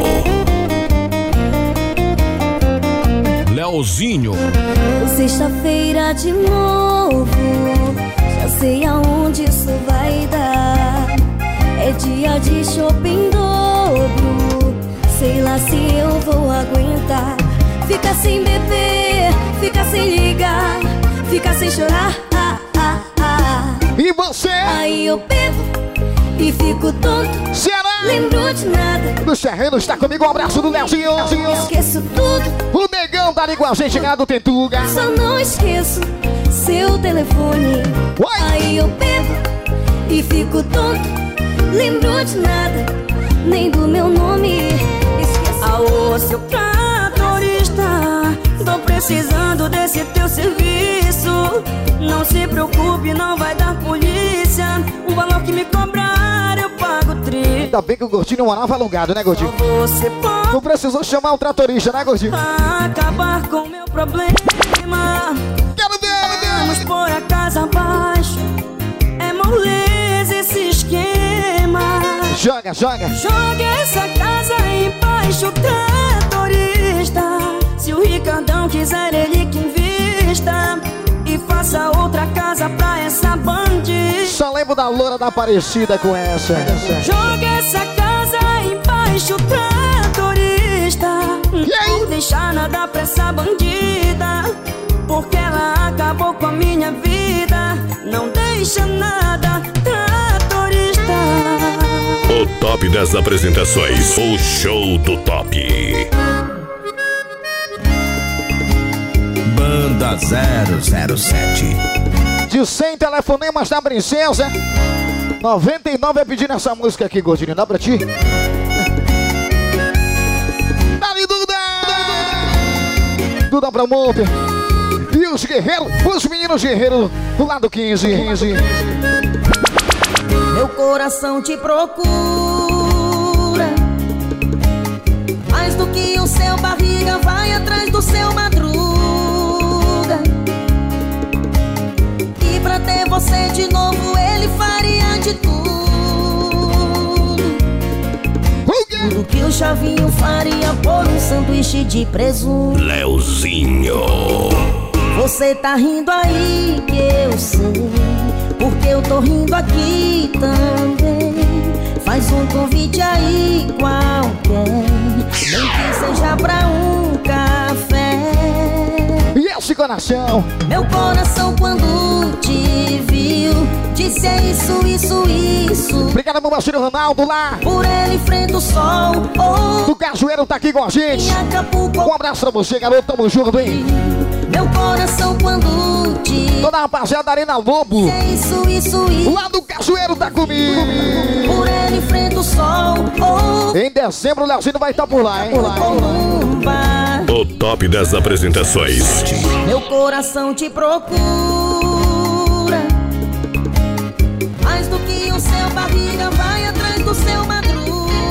Leozinho. Sexta-feira de novo, já sei aonde isso vai dar. É dia de shopping dobro, sei lá se eu vou aguentar. Fica sem beber, fica sem ligar, fica sem chorar. Ah, ah, ah. E você? Aí eu bebo e fico tonto. Será? Lembro de nada. Do Serrano está comigo, um abraço do Leozinho. Esqueço tudo. O negão tá ali com a gente lá do Tentuga. Só não esqueço seu telefone. Oi. Aí eu bebo e fico tonto. Lembro de nada, nem do meu nome. Esqueço. Alô, seu tratorista, tô precisando desse teu serviço. Não se preocupe, não vai dar polícia. O valor que me cobrar eu pago trinta. Ainda bem que o Gordinho morava alugado, né, Gordinho? Você pode. Não precisou chamar o tratorista, né, Gordinho? Acabar com meu problema. Quero ver! Vamos pôr a casa abaixo. É moleza esse esquema. Joga, joga. Joga essa casa embaixo, tratorista. Se o Ricardão quiser, ele que invista e faça outra casa pra essa bandida. Só lembro da loura da Aparecida com essa. Joga essa casa embaixo, tratorista. Não vou deixar nada pra essa bandida, porque ela acabou com a minha vida. Não deixa nada, tratorista. O top das apresentações. O show do top. Banda zero zero sete. De cem telefonemas da Princesa, noventa e nove é pedindo essa música aqui, Gordinho. Dá pra ti? Dali, Duda! Duda pra Monte. E os guerreiros, os meninos guerreiros do lado quinze. quinze. Meu coração te procura, mais do que o seu barriga vai atrás do seu madruga. E pra ter você de novo ele faria de tudo. Tudo que o Chavinho faria por um sanduíche de presunto. Leozinho. Você tá rindo aí que eu sei, porque eu tô rindo aqui também. Faz um convite aí qualquer, nem que seja pra um café. E esse coração? Meu coração quando te viu disse é isso, isso, isso. Obrigado, meu parceiro Ronaldo lá. Por ele enfrenta o sol. Oh, do Cajueiro tá aqui com a gente. Um abraço pra você, garoto. Tamo junto, hein? Meu coração quando te... Toda a rapaziada da Arena Lobo. É isso, isso, isso. Lá do Cajueiro tá comigo. Por ele enfrenta o sol. Oh, em dezembro o Leozinho vai estar tá por lá, hein? Por lá, hein? O top das apresentações. Meu coração te procura, mais do que o seu barriga vai atrás do seu madruga.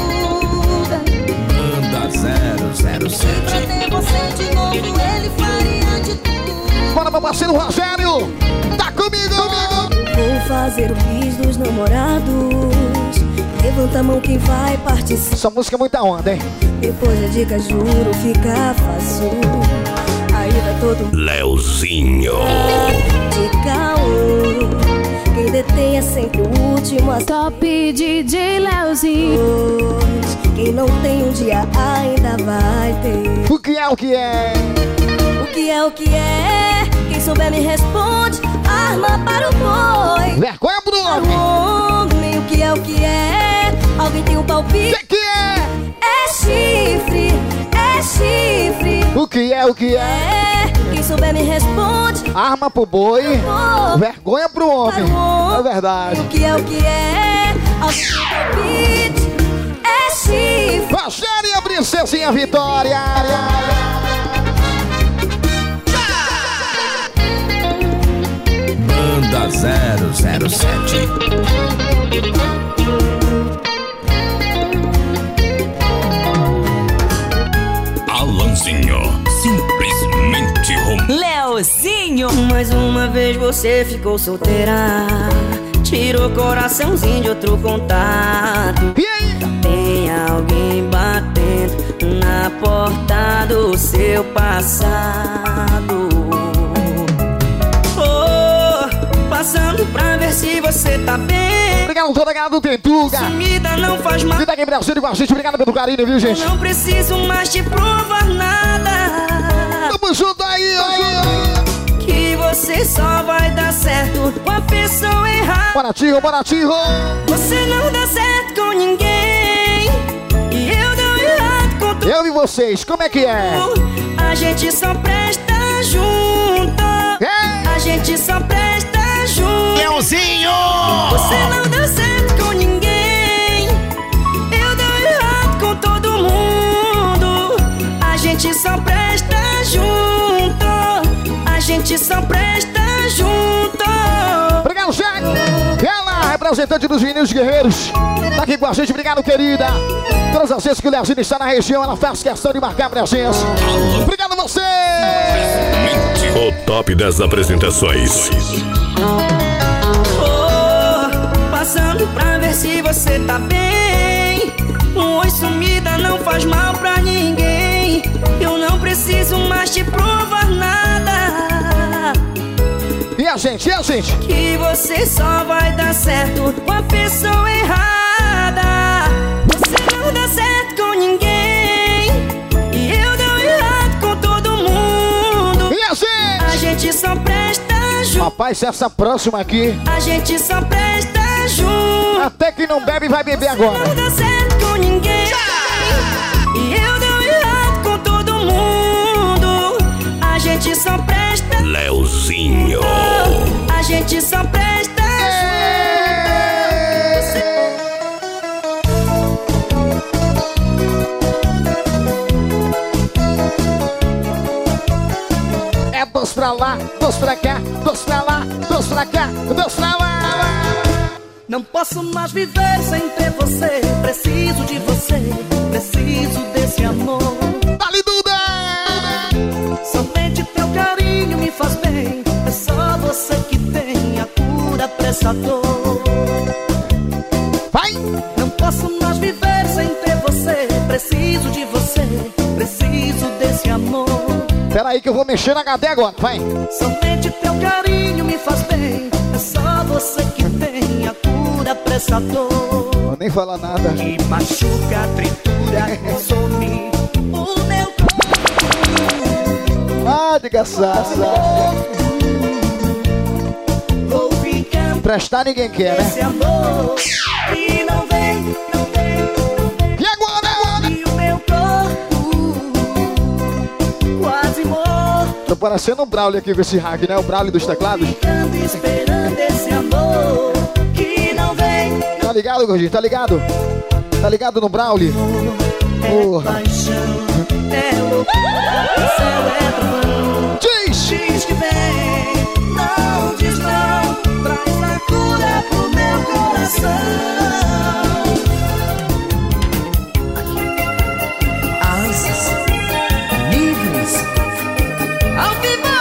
Banda zero zero sete. Pra ter você de novo ele faria de tudo. Bora, meu parceiro Rogério. Tá comigo, comigo. Vou fazer o bis dos namorados. Levanta a mão quem vai participar. Essa música é muita onda, hein? Depois da dica, juro, fica fácil. Aí vai todo Leozinho. de caô. Quem detém é sempre o último. Top D J Leozinho. Quem não tem um dia ainda vai ter. O que é, o que é? O que é, o que é? Quem souber me responde. Arma para o boi. Vergonha pro homem. O que é, o que é? Alguém tem um palpite? Que que é? É chifre, é chifre. O que é, o que é? É, quem souber me responde. Arma pro boi, oh, vergonha pro homem. homem. É verdade. O que é, o que é? Alguém tem um palpite? É chifre. Rogério e a Princesinha Vitória. Banda zero zero sete. Alanzinho, simplesmente rom. Leozinho. Mais uma vez vez você ficou solteira, tirou coraçãozinho de outro contato. E aí? Tem alguém batendo na porta do seu passado. Oh, passando pra ver se você tá bem. Obrigado, toda a galera do Tentuga. Sumida não faz mal. E daqui em Brasília com a gente, obrigado pelo carinho, viu, gente? Não preciso mais te provar nada. Tamo junto aí, aí. Que você só vai dar certo com a pessoa errada. Bora, tio, bora, tio. Você não dá certo com ninguém e eu dou errado com tu. Eu e vocês, como é que é? A gente só presta junto. É. A gente só presta junto. Leozinho! Você não dá certo com ninguém, eu dou errado com todo mundo. A gente só presta junto. A gente só presta junto. Obrigado, Jack. Ela, representante dos meninos guerreiros, tá aqui com a gente. Obrigado, querida. Todas as vezes que o Leozinho está na região, ela faz questão de marcar presença. Obrigado a você. O top das apresentações. Oh, passando pra ver se você tá bem. Um oi sumida não faz mal pra ninguém. Eu não preciso mais te provar nada. E a gente, e a gente? Que você só vai dar certo com a pessoa errada. Você não dá certo com ninguém e eu dou errado com todo mundo. E a gente? A gente só presta junto. Rapaz, essa próxima aqui, A gente só presta junto. até que não bebe, vai beber agora. Não dá certo com ninguém e eu dou errado com todo mundo. A gente só presta. Leozinho. A gente só presta. É dois pra lá, dois pra cá, dois pra lá, dois pra cá, dois pra lá. Não posso mais viver sem ter você. Preciso de você, preciso desse amor. Dali, Duda! Somente teu carinho me faz bem. É só você que tem a cura pra essa dor. Vai! Não posso mais viver sem ter você. Preciso de você, preciso desse amor. Pera aí que eu vou mexer na H D agora, vai! Somente teu carinho me faz bem. É só você que tem a cura pra essa dor. Vou nem falar nada. Que machuca, tritura, consome o meu corpo. Ah, de gaçaça. Vou ficar Prestar ninguém quer, né? esse amor. E não vem, não vem, não vem. E agora, agora? E o meu corpo quase morto. Tô parecendo um Braulio aqui com esse hack, né? O Braulio dos teclados. Ficando esperando esse amor que não vem. Tá ligado, gordinho? Tá ligado? Tá ligado no Braulio? Porra. Paixão, é loucura, o céu é trovão. Diz! Diz que vem, não diz não. Traz a cura pro meu coração. Asas livres ao vivo.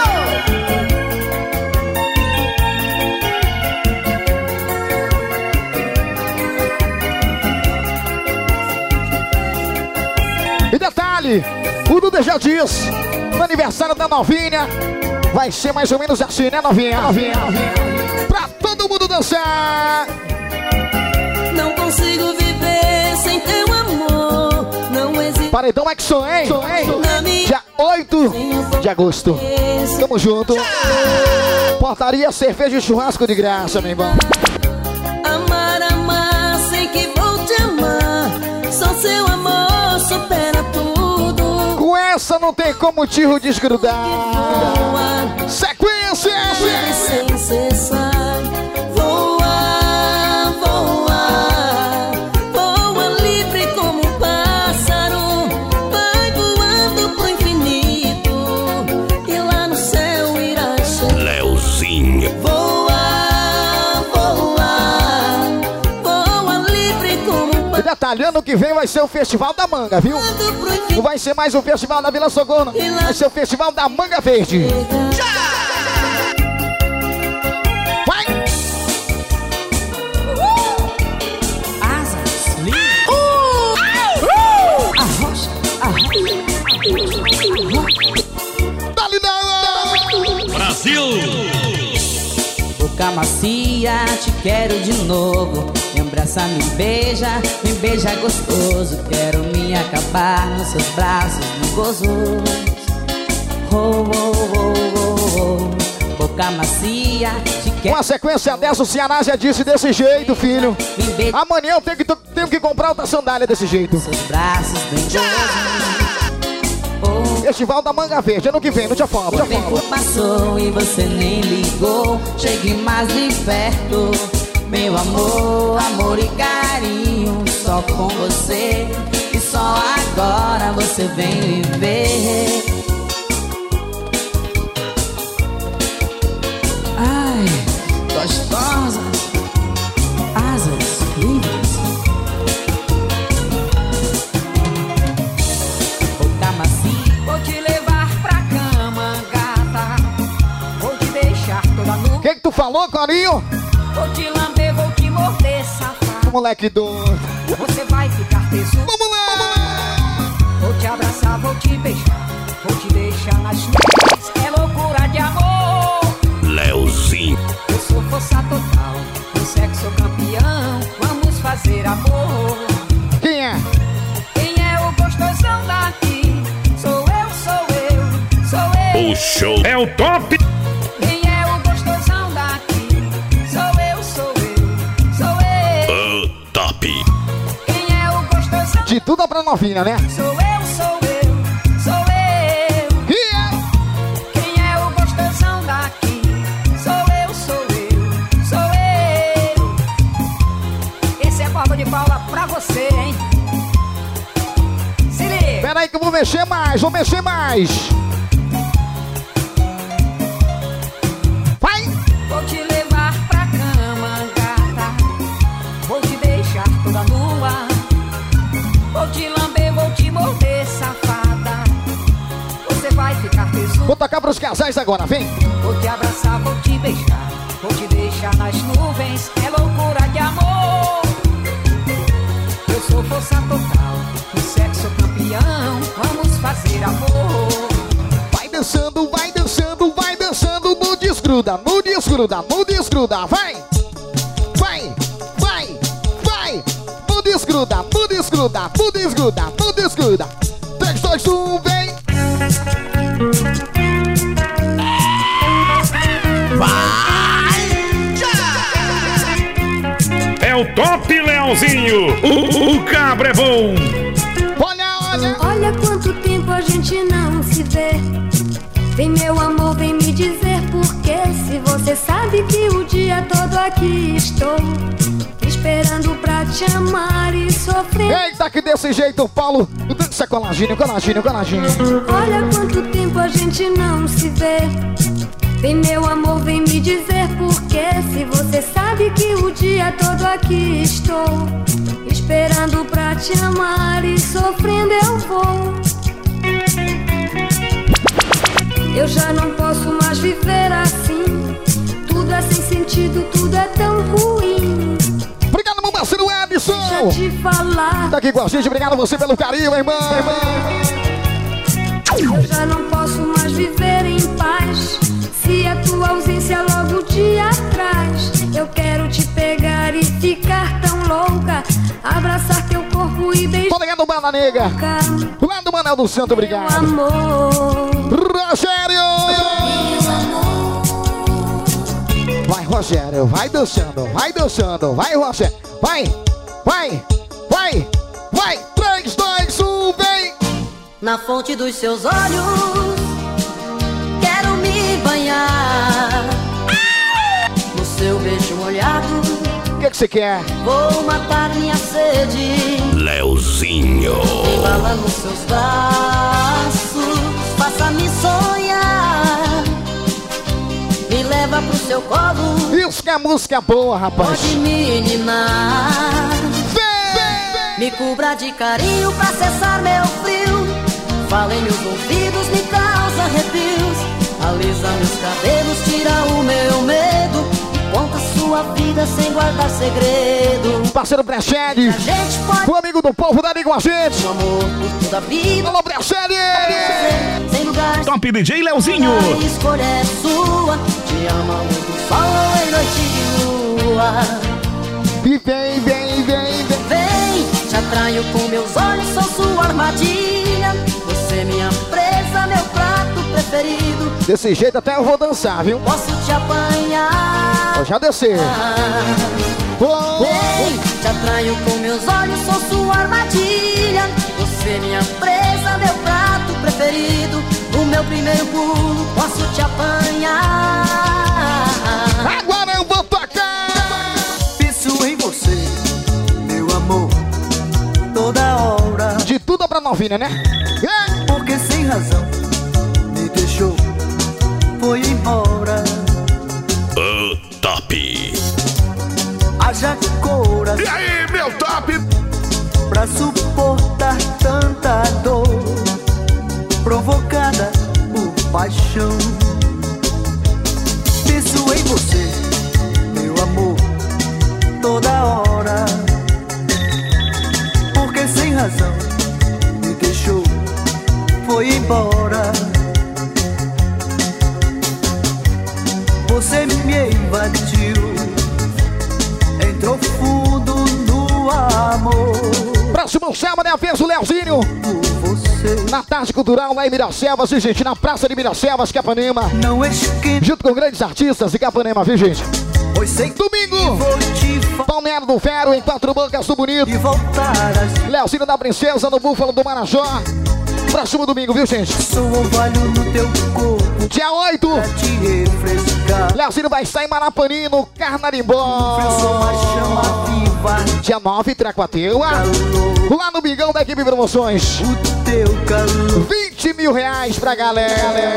E detalhe, o Duda já diz, no aniversário da novinha, vai ser mais ou menos assim, né, novinha? Novinha, novinha. Pra todo mundo dançar. Não consigo viver sem teu amor. Não existe. Paredão Exxon, hein? hein? Dia oito de agosto. Tamo junto. Portaria, cerveja e churrasco de graça, meu irmão. Amar, amar, sei que vou te amar. Só seu amor supera tudo. Com essa não tem como o tiro desgrudar. Sequência! Sem cessar. Voa, voa. Voa livre como um pássaro. Vai voando pro infinito. E lá no céu irá chegar. Leozinho. Voa, voa. Voa livre como um pássaro. E detalhe, ano que vem vai ser o Festival da Manga, viu? Não vai ser mais o Festival da Vila Socorro, vai ser o Festival da Manga Verde. macia, te quero de novo. Me abraça, me beija, me beija gostoso. Quero me acabar nos seus braços, no gozo. Oh, oh, oh, oh, oh. Boca macia, te quero. Com a sequência dessa, o Ceará já disse desse jeito, filho. Amanhã eu tenho que, tenho que comprar outra sandália desse jeito. Seus braços bem gostosos. Festival da Manga Verde, ano que vem, não te afoba. O tempo passou e você nem ligou. Chegue mais de perto, meu amor, amor e carinho. Só com você, e só agora você vem viver. Ai, gostosa, asas livres. Boca macia. Vou te levar pra cama, gata. Vou te deixar toda nua. O que que tu falou, Corinho? Vou te lamber, vou te morder, safado. Moleque doido. Você vai ficar teso. Vamos lá! Vou te abraçar, vou te beijar. Vou te deixar nas nuvens. É loucura de amor. Leozinho. Eu sou força total, no sexo campeão. Vamos fazer amor. Quem é? Quem é o gostosão daqui? Sou eu, sou eu, sou eu. O show é o top. Quem é o gostosão daqui? Sou eu, sou eu, sou eu. O top. Quem é o gostosão? De tudo pra novinha, né? Sou eu, sou eu, sou eu. Quem é? Quem é o gostosão daqui? Sou eu, sou eu, sou eu. Esse é Paulo de Paula pra você, hein? Se liga. Pera aí que eu vou mexer mais, vou mexer mais. Vai! Vou te levar pra cama, gata. Vou te deixar toda nua. Vou te lamber, vou te morder, safada. Você vai ficar teso. Vou tocar pros casais agora, vem. Vou te abraçar, vou te beijar. Vou te deixar nas nuvens. É loucura de amor. Eu sou força total, no sexo campeão. Vamos fazer amor. Vai dançando, vai dançando, vai dançando. No desgruda, no desgruda, no desgruda. Vai! Vai! Vai! Vai! No desgruda, no desgruda, no desgruda, no desgruda. três, dois, um, vem! É o top, Leozinho. O, o cabra é bom. Olha, olha. Olha quanto tempo a gente não se vê. Vem meu amor, vem me dizer por quê. Se você sabe que o dia todo aqui estou esperando pra te amar e sofrer. Eita, que desse jeito, Paulo. Isso é colagínio, colagínio, colagínio. Olha quanto tempo a gente não se vê. Vem meu amor, vem me dizer por quê. Se você sabe que o dia todo aqui estou esperando pra te amar e sofrendo eu vou. Eu já não posso mais viver assim. Tudo é sem sentido, tudo é tão ruim. Obrigado, meu parceiro Edson. Deixa eu te falar. Tá aqui com a gente, obrigado a você pelo carinho, irmão, irmão. Eu já não posso mais viver em paz. Se a tua ausência logo de atrás. Eu quero te pegar e ficar tão louca. Abraçar teu corpo e beijar. Tô ligado, Bala Negra. Lá do Manel do Santo, obrigado. Meu amor. Rogério. Meu amor. Vai, Rogério, vai dançando, vai dançando. Vai, Rogério, vai, vai, vai, vai. três, dois, um, vem. Na fonte dos seus olhos quero me banhar. No seu beijo molhado o que que você quer? Vou matar minha sede. Leozinho. Embala nos seus braços, faça-me sonhar. Me leva pro seu colo. Isso que é música boa, rapaz. Pode me ninar. Me cubra de carinho pra cessar meu frio. Fala em meus ouvidos, me causa arrepios. Alisa meus cabelos, tira o meu medo. Conta sua vida sem guardar segredo. Parceiro Brechede, o amigo do povo, dali com a gente. Um amor por toda a vida. Alô, Brechede! Sem lugar. Top D J Leozinho. A escolha é sua. Te ama muito sol em noite de lua. boa. E vem, vem, vem, vem. Vem, te atraio com meus olhos, sou sua armadilha. Você minha presa, meu prato preferido. Desse jeito até eu vou dançar, viu? Posso te apanhar. Vou já descer. Vem, te atraio com meus olhos, sou sua armadilha. Você minha presa, meu prato preferido. O meu primeiro pulo, posso te apanhar. Agora eu vou tocar. Penso em você, meu amor, toda hora. De tudo pra novinha, né? É. Porque sem razão me deixou, foi embora. O top. Haja coura. E aí, meu top? Pra suportar tanta dor provocada por paixão. Penso em você, meu amor, toda hora. Porque sem razão me deixou, foi embora. Você me invadiu, entrou fundo no amor. Próximo sábado é a vez do Leozinho. Na tarde cultural lá em Miracelvas, viu, gente? Na praça de Miracelvas, Capanema. Não esquenta. Junto com grandes artistas de Capanema, viu, gente? Pois sei. Domingo, Balneário do Vero, em Quatro Bancas do Bonito. E voltarás. Leozinho da Princesa, no Búfalo do Marajó. Próximo domingo, viu, gente? Sou orvalho no teu corpo. Dia oito. Te refrescar. Leozinho vai estar em Marapani, no Carnarimbó. Sou uma chama viva. Dia nove, Tracuateua. Lá no Bigão da Equipe Promoções. O teu calor. vinte mil reais pra galera.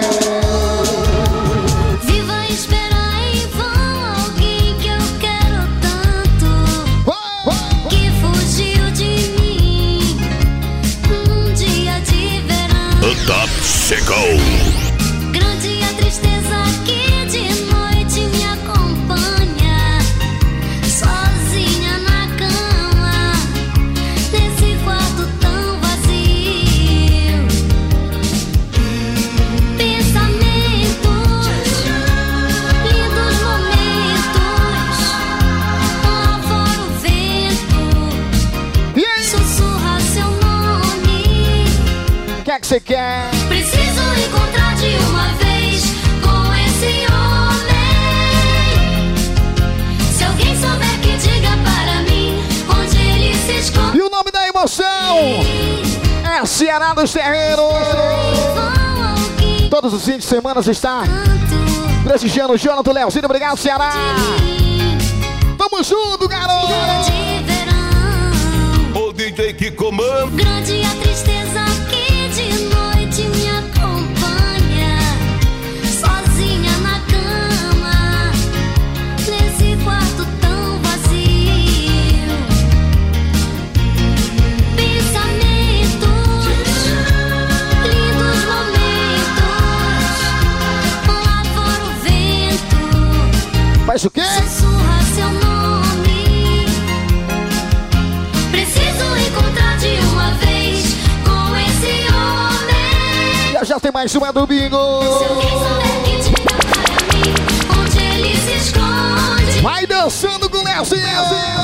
Viva esperar em vão alguém que eu quero tanto. Que fugiu de mim num dia de verão. O top chegou. Grande a tristeza que de noite me acompanha. Sozinha na cama, nesse quarto tão vazio. Pensamentos, lindos momentos. Lá fora o vento sussurra seu nome. O que é que você quer? Preciso encontrar de uma vez com esse homem. Se alguém souber que diga para mim onde ele se esconde. E o nome da emoção é Ceará dos Terreiros. Todos os fins de semana está prestigiando o Jonathan Leozinho. Obrigado, Ceará. Tamo junto, garoto. O D J que comanda. Grande a tristeza que de noite me acompanha. Sozinha na cama, nesse quarto tão vazio. Pensamentos, lindos momentos. Lá fora o vento faz o quê? sussurra seu nome. Preciso encontrar de uma vez com esse homem. Já já tem mais uma do bingo. Se alguém souber que diga para mim onde ele se esconde. Vai dançando com o Leozinho.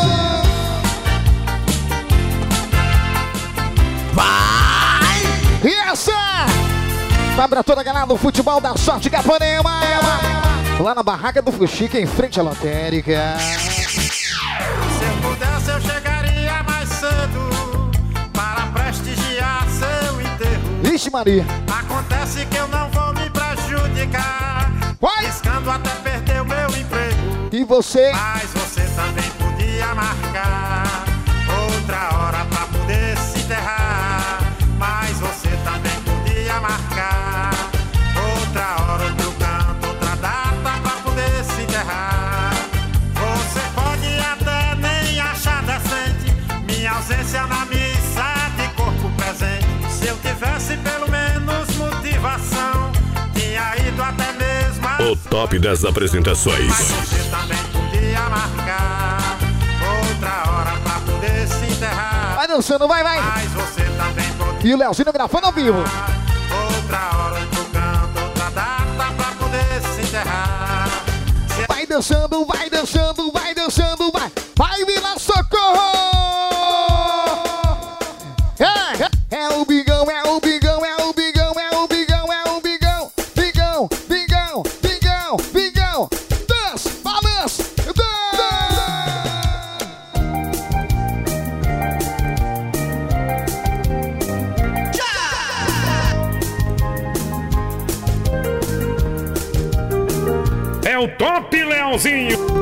Vai! E essa vai pra toda a galera do futebol da Sorte Capanema. Lá na barraca do Fuxique, em frente à lotérica. Se eu pudesse, eu chegaria mais cedo para prestigiar seu enterro. Ixi, Maria. Acontece que eu não vou me prejudicar, riscando até perder o meu emprego. E você? Mas você também podia marcar outra hora pra poder se enterrar. Mas você também podia marcar outra hora, outro canto, outra data pra poder se enterrar. Você pode até nem achar decente minha ausência na missa de corpo presente. Se eu tivesse pelo menos motivação, tinha ido até mesmo a O top das apresentações. Mas você também podia marcar outra hora pra poder se enterrar. Vai dançando, vai, vai. Mas você também podia. E o Leozinho gravando ao vivo. Outra hora, outro canto, outra data pra poder se enterrar. Vai dançando, vai dançando, vai dançando. dançando, vai, vai, Vila Socorro! É, é o bigão, é o bigão, é o bigão, é o bigão, é o bigão, bigão, bigão, bigão, bigão, dança, balança, É o Top Leãozinho.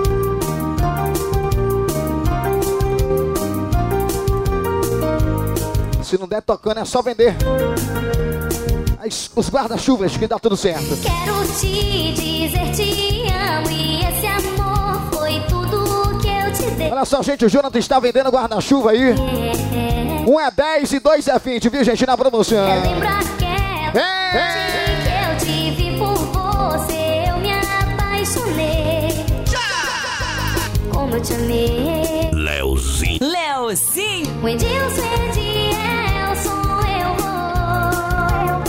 Se não der tocando é só vender As, os guarda-chuvas que dá tudo certo. Quero te dizer te amo e esse amor foi tudo que eu te dei. Olha só, gente, o Jonathan está vendendo guarda-chuva aí. Um é dez e dois é vinte, viu, gente, na promoção. Lembro aquela noite que eu te vi por você, eu me apaixonei. Como eu te amei. Leozinho. Leozinho. O Edilson, Edilson, eu vou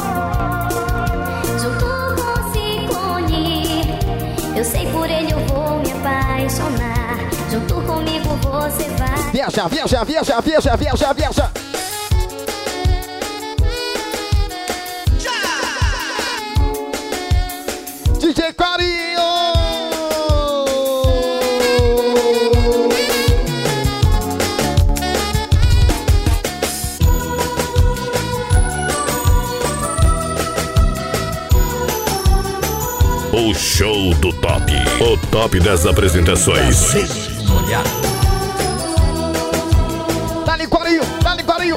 junto com Ciclone. Eu sei por ele eu vou me apaixonar. Junto comigo você vai. Viaja, viaja, viaja, viaja, viaja, viaja. D J Corinho. O show do top. O top das apresentações. Dá-lhe Corinho, dá-lhe Corinho.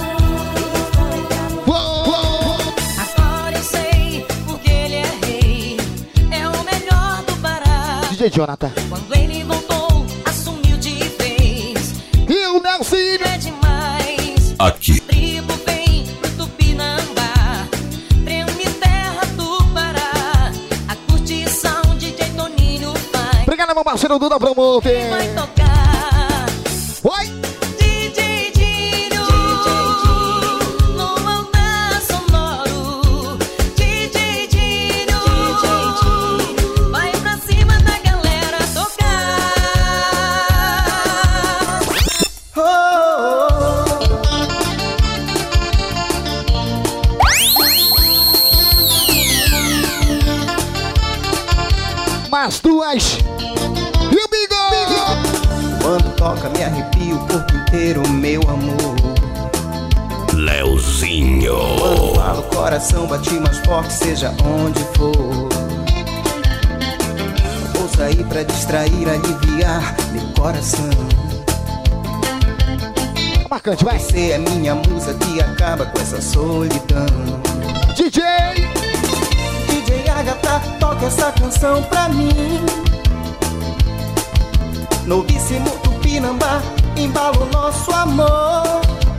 Agora eu sei porque ele é rei. É o melhor do Pará. D J Jonathan. Quando ele voltou, assumiu de vez. E o Nelsinho. É demais. Aqui. Tribo vem pro Tupinambá. Treme terra do Pará. A curtição D J Toninho faz. Obrigado, meu parceiro Duda Promoter. Vai tocar. Oi. D J Dinho. No altar sonoro. D J Dinho. Vai pra cima da galera tocar. Mais duas. E o Bigode. Quando toca me arrepio o corpo inteiro, meu amor. Leozinho. Quando falo, o coração bate mais forte, seja onde for. Vou sair pra distrair, aliviar meu coração. Marcante, vai. Você é minha musa que acaba com essa solidão. D J D J Agatha, toca essa canção pra mim. Novíssimo Tupinambá, embala o nosso amor.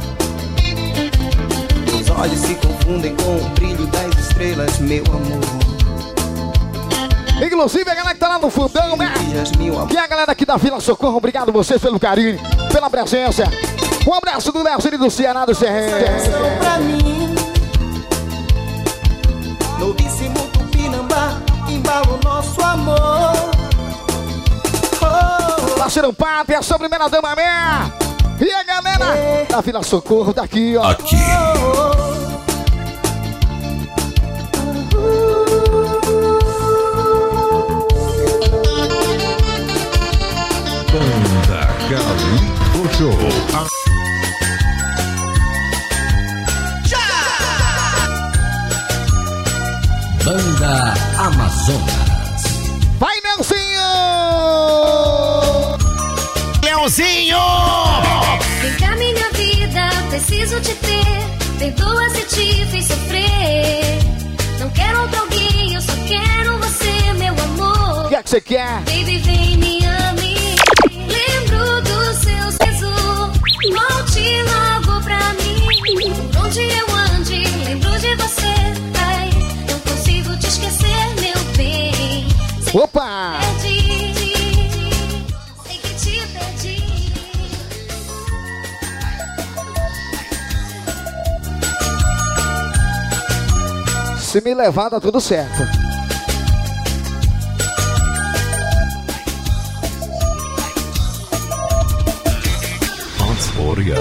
Meus olhos se confundem com o brilho das estrelas, meu amor. Inclusive a galera que tá lá no fundão, né? E a galera aqui da Vila Socorro, obrigado vocês pelo carinho, pela presença. Um abraço do Nelson e do Ceará do Serré. Pra mim, novíssimo Tupinambá, embala o nosso amor. Parceiro Pátria, a primeira dama Mé. E a galera é. da Vila Socorro daqui, ó. Aqui. Banda Galinho Show. Banda Amazonas. Vai, Nelsinho! Leãozinho! Vem cá, minha vida, preciso te ter. Perdoa se te fiz sofrer. Não quero outro alguém, eu só quero você, meu amor. O que é que você quer? Baby, vem, me ame. Lembro do seu sorriso. Volte logo pra mim. Por onde eu ande, lembro de você. Ai, não consigo te esquecer, meu bem. Sei Opa! que perdi, sei que te perdi. Se me levar, dá tudo certo. Euforia.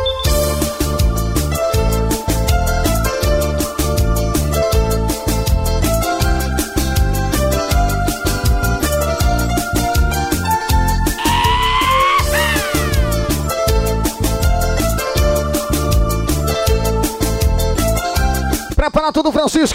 Prepara tudo, Francisco!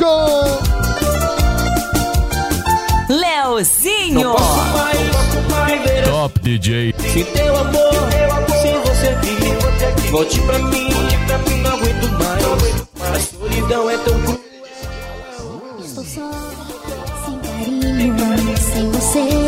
Leozinho! Não posso mais, não posso mais ver Top D J. se teu amor, sem você vir, volte pra mim, não aguento mais. A solidão é tão cruel. Estou só, sem carinho, sem você.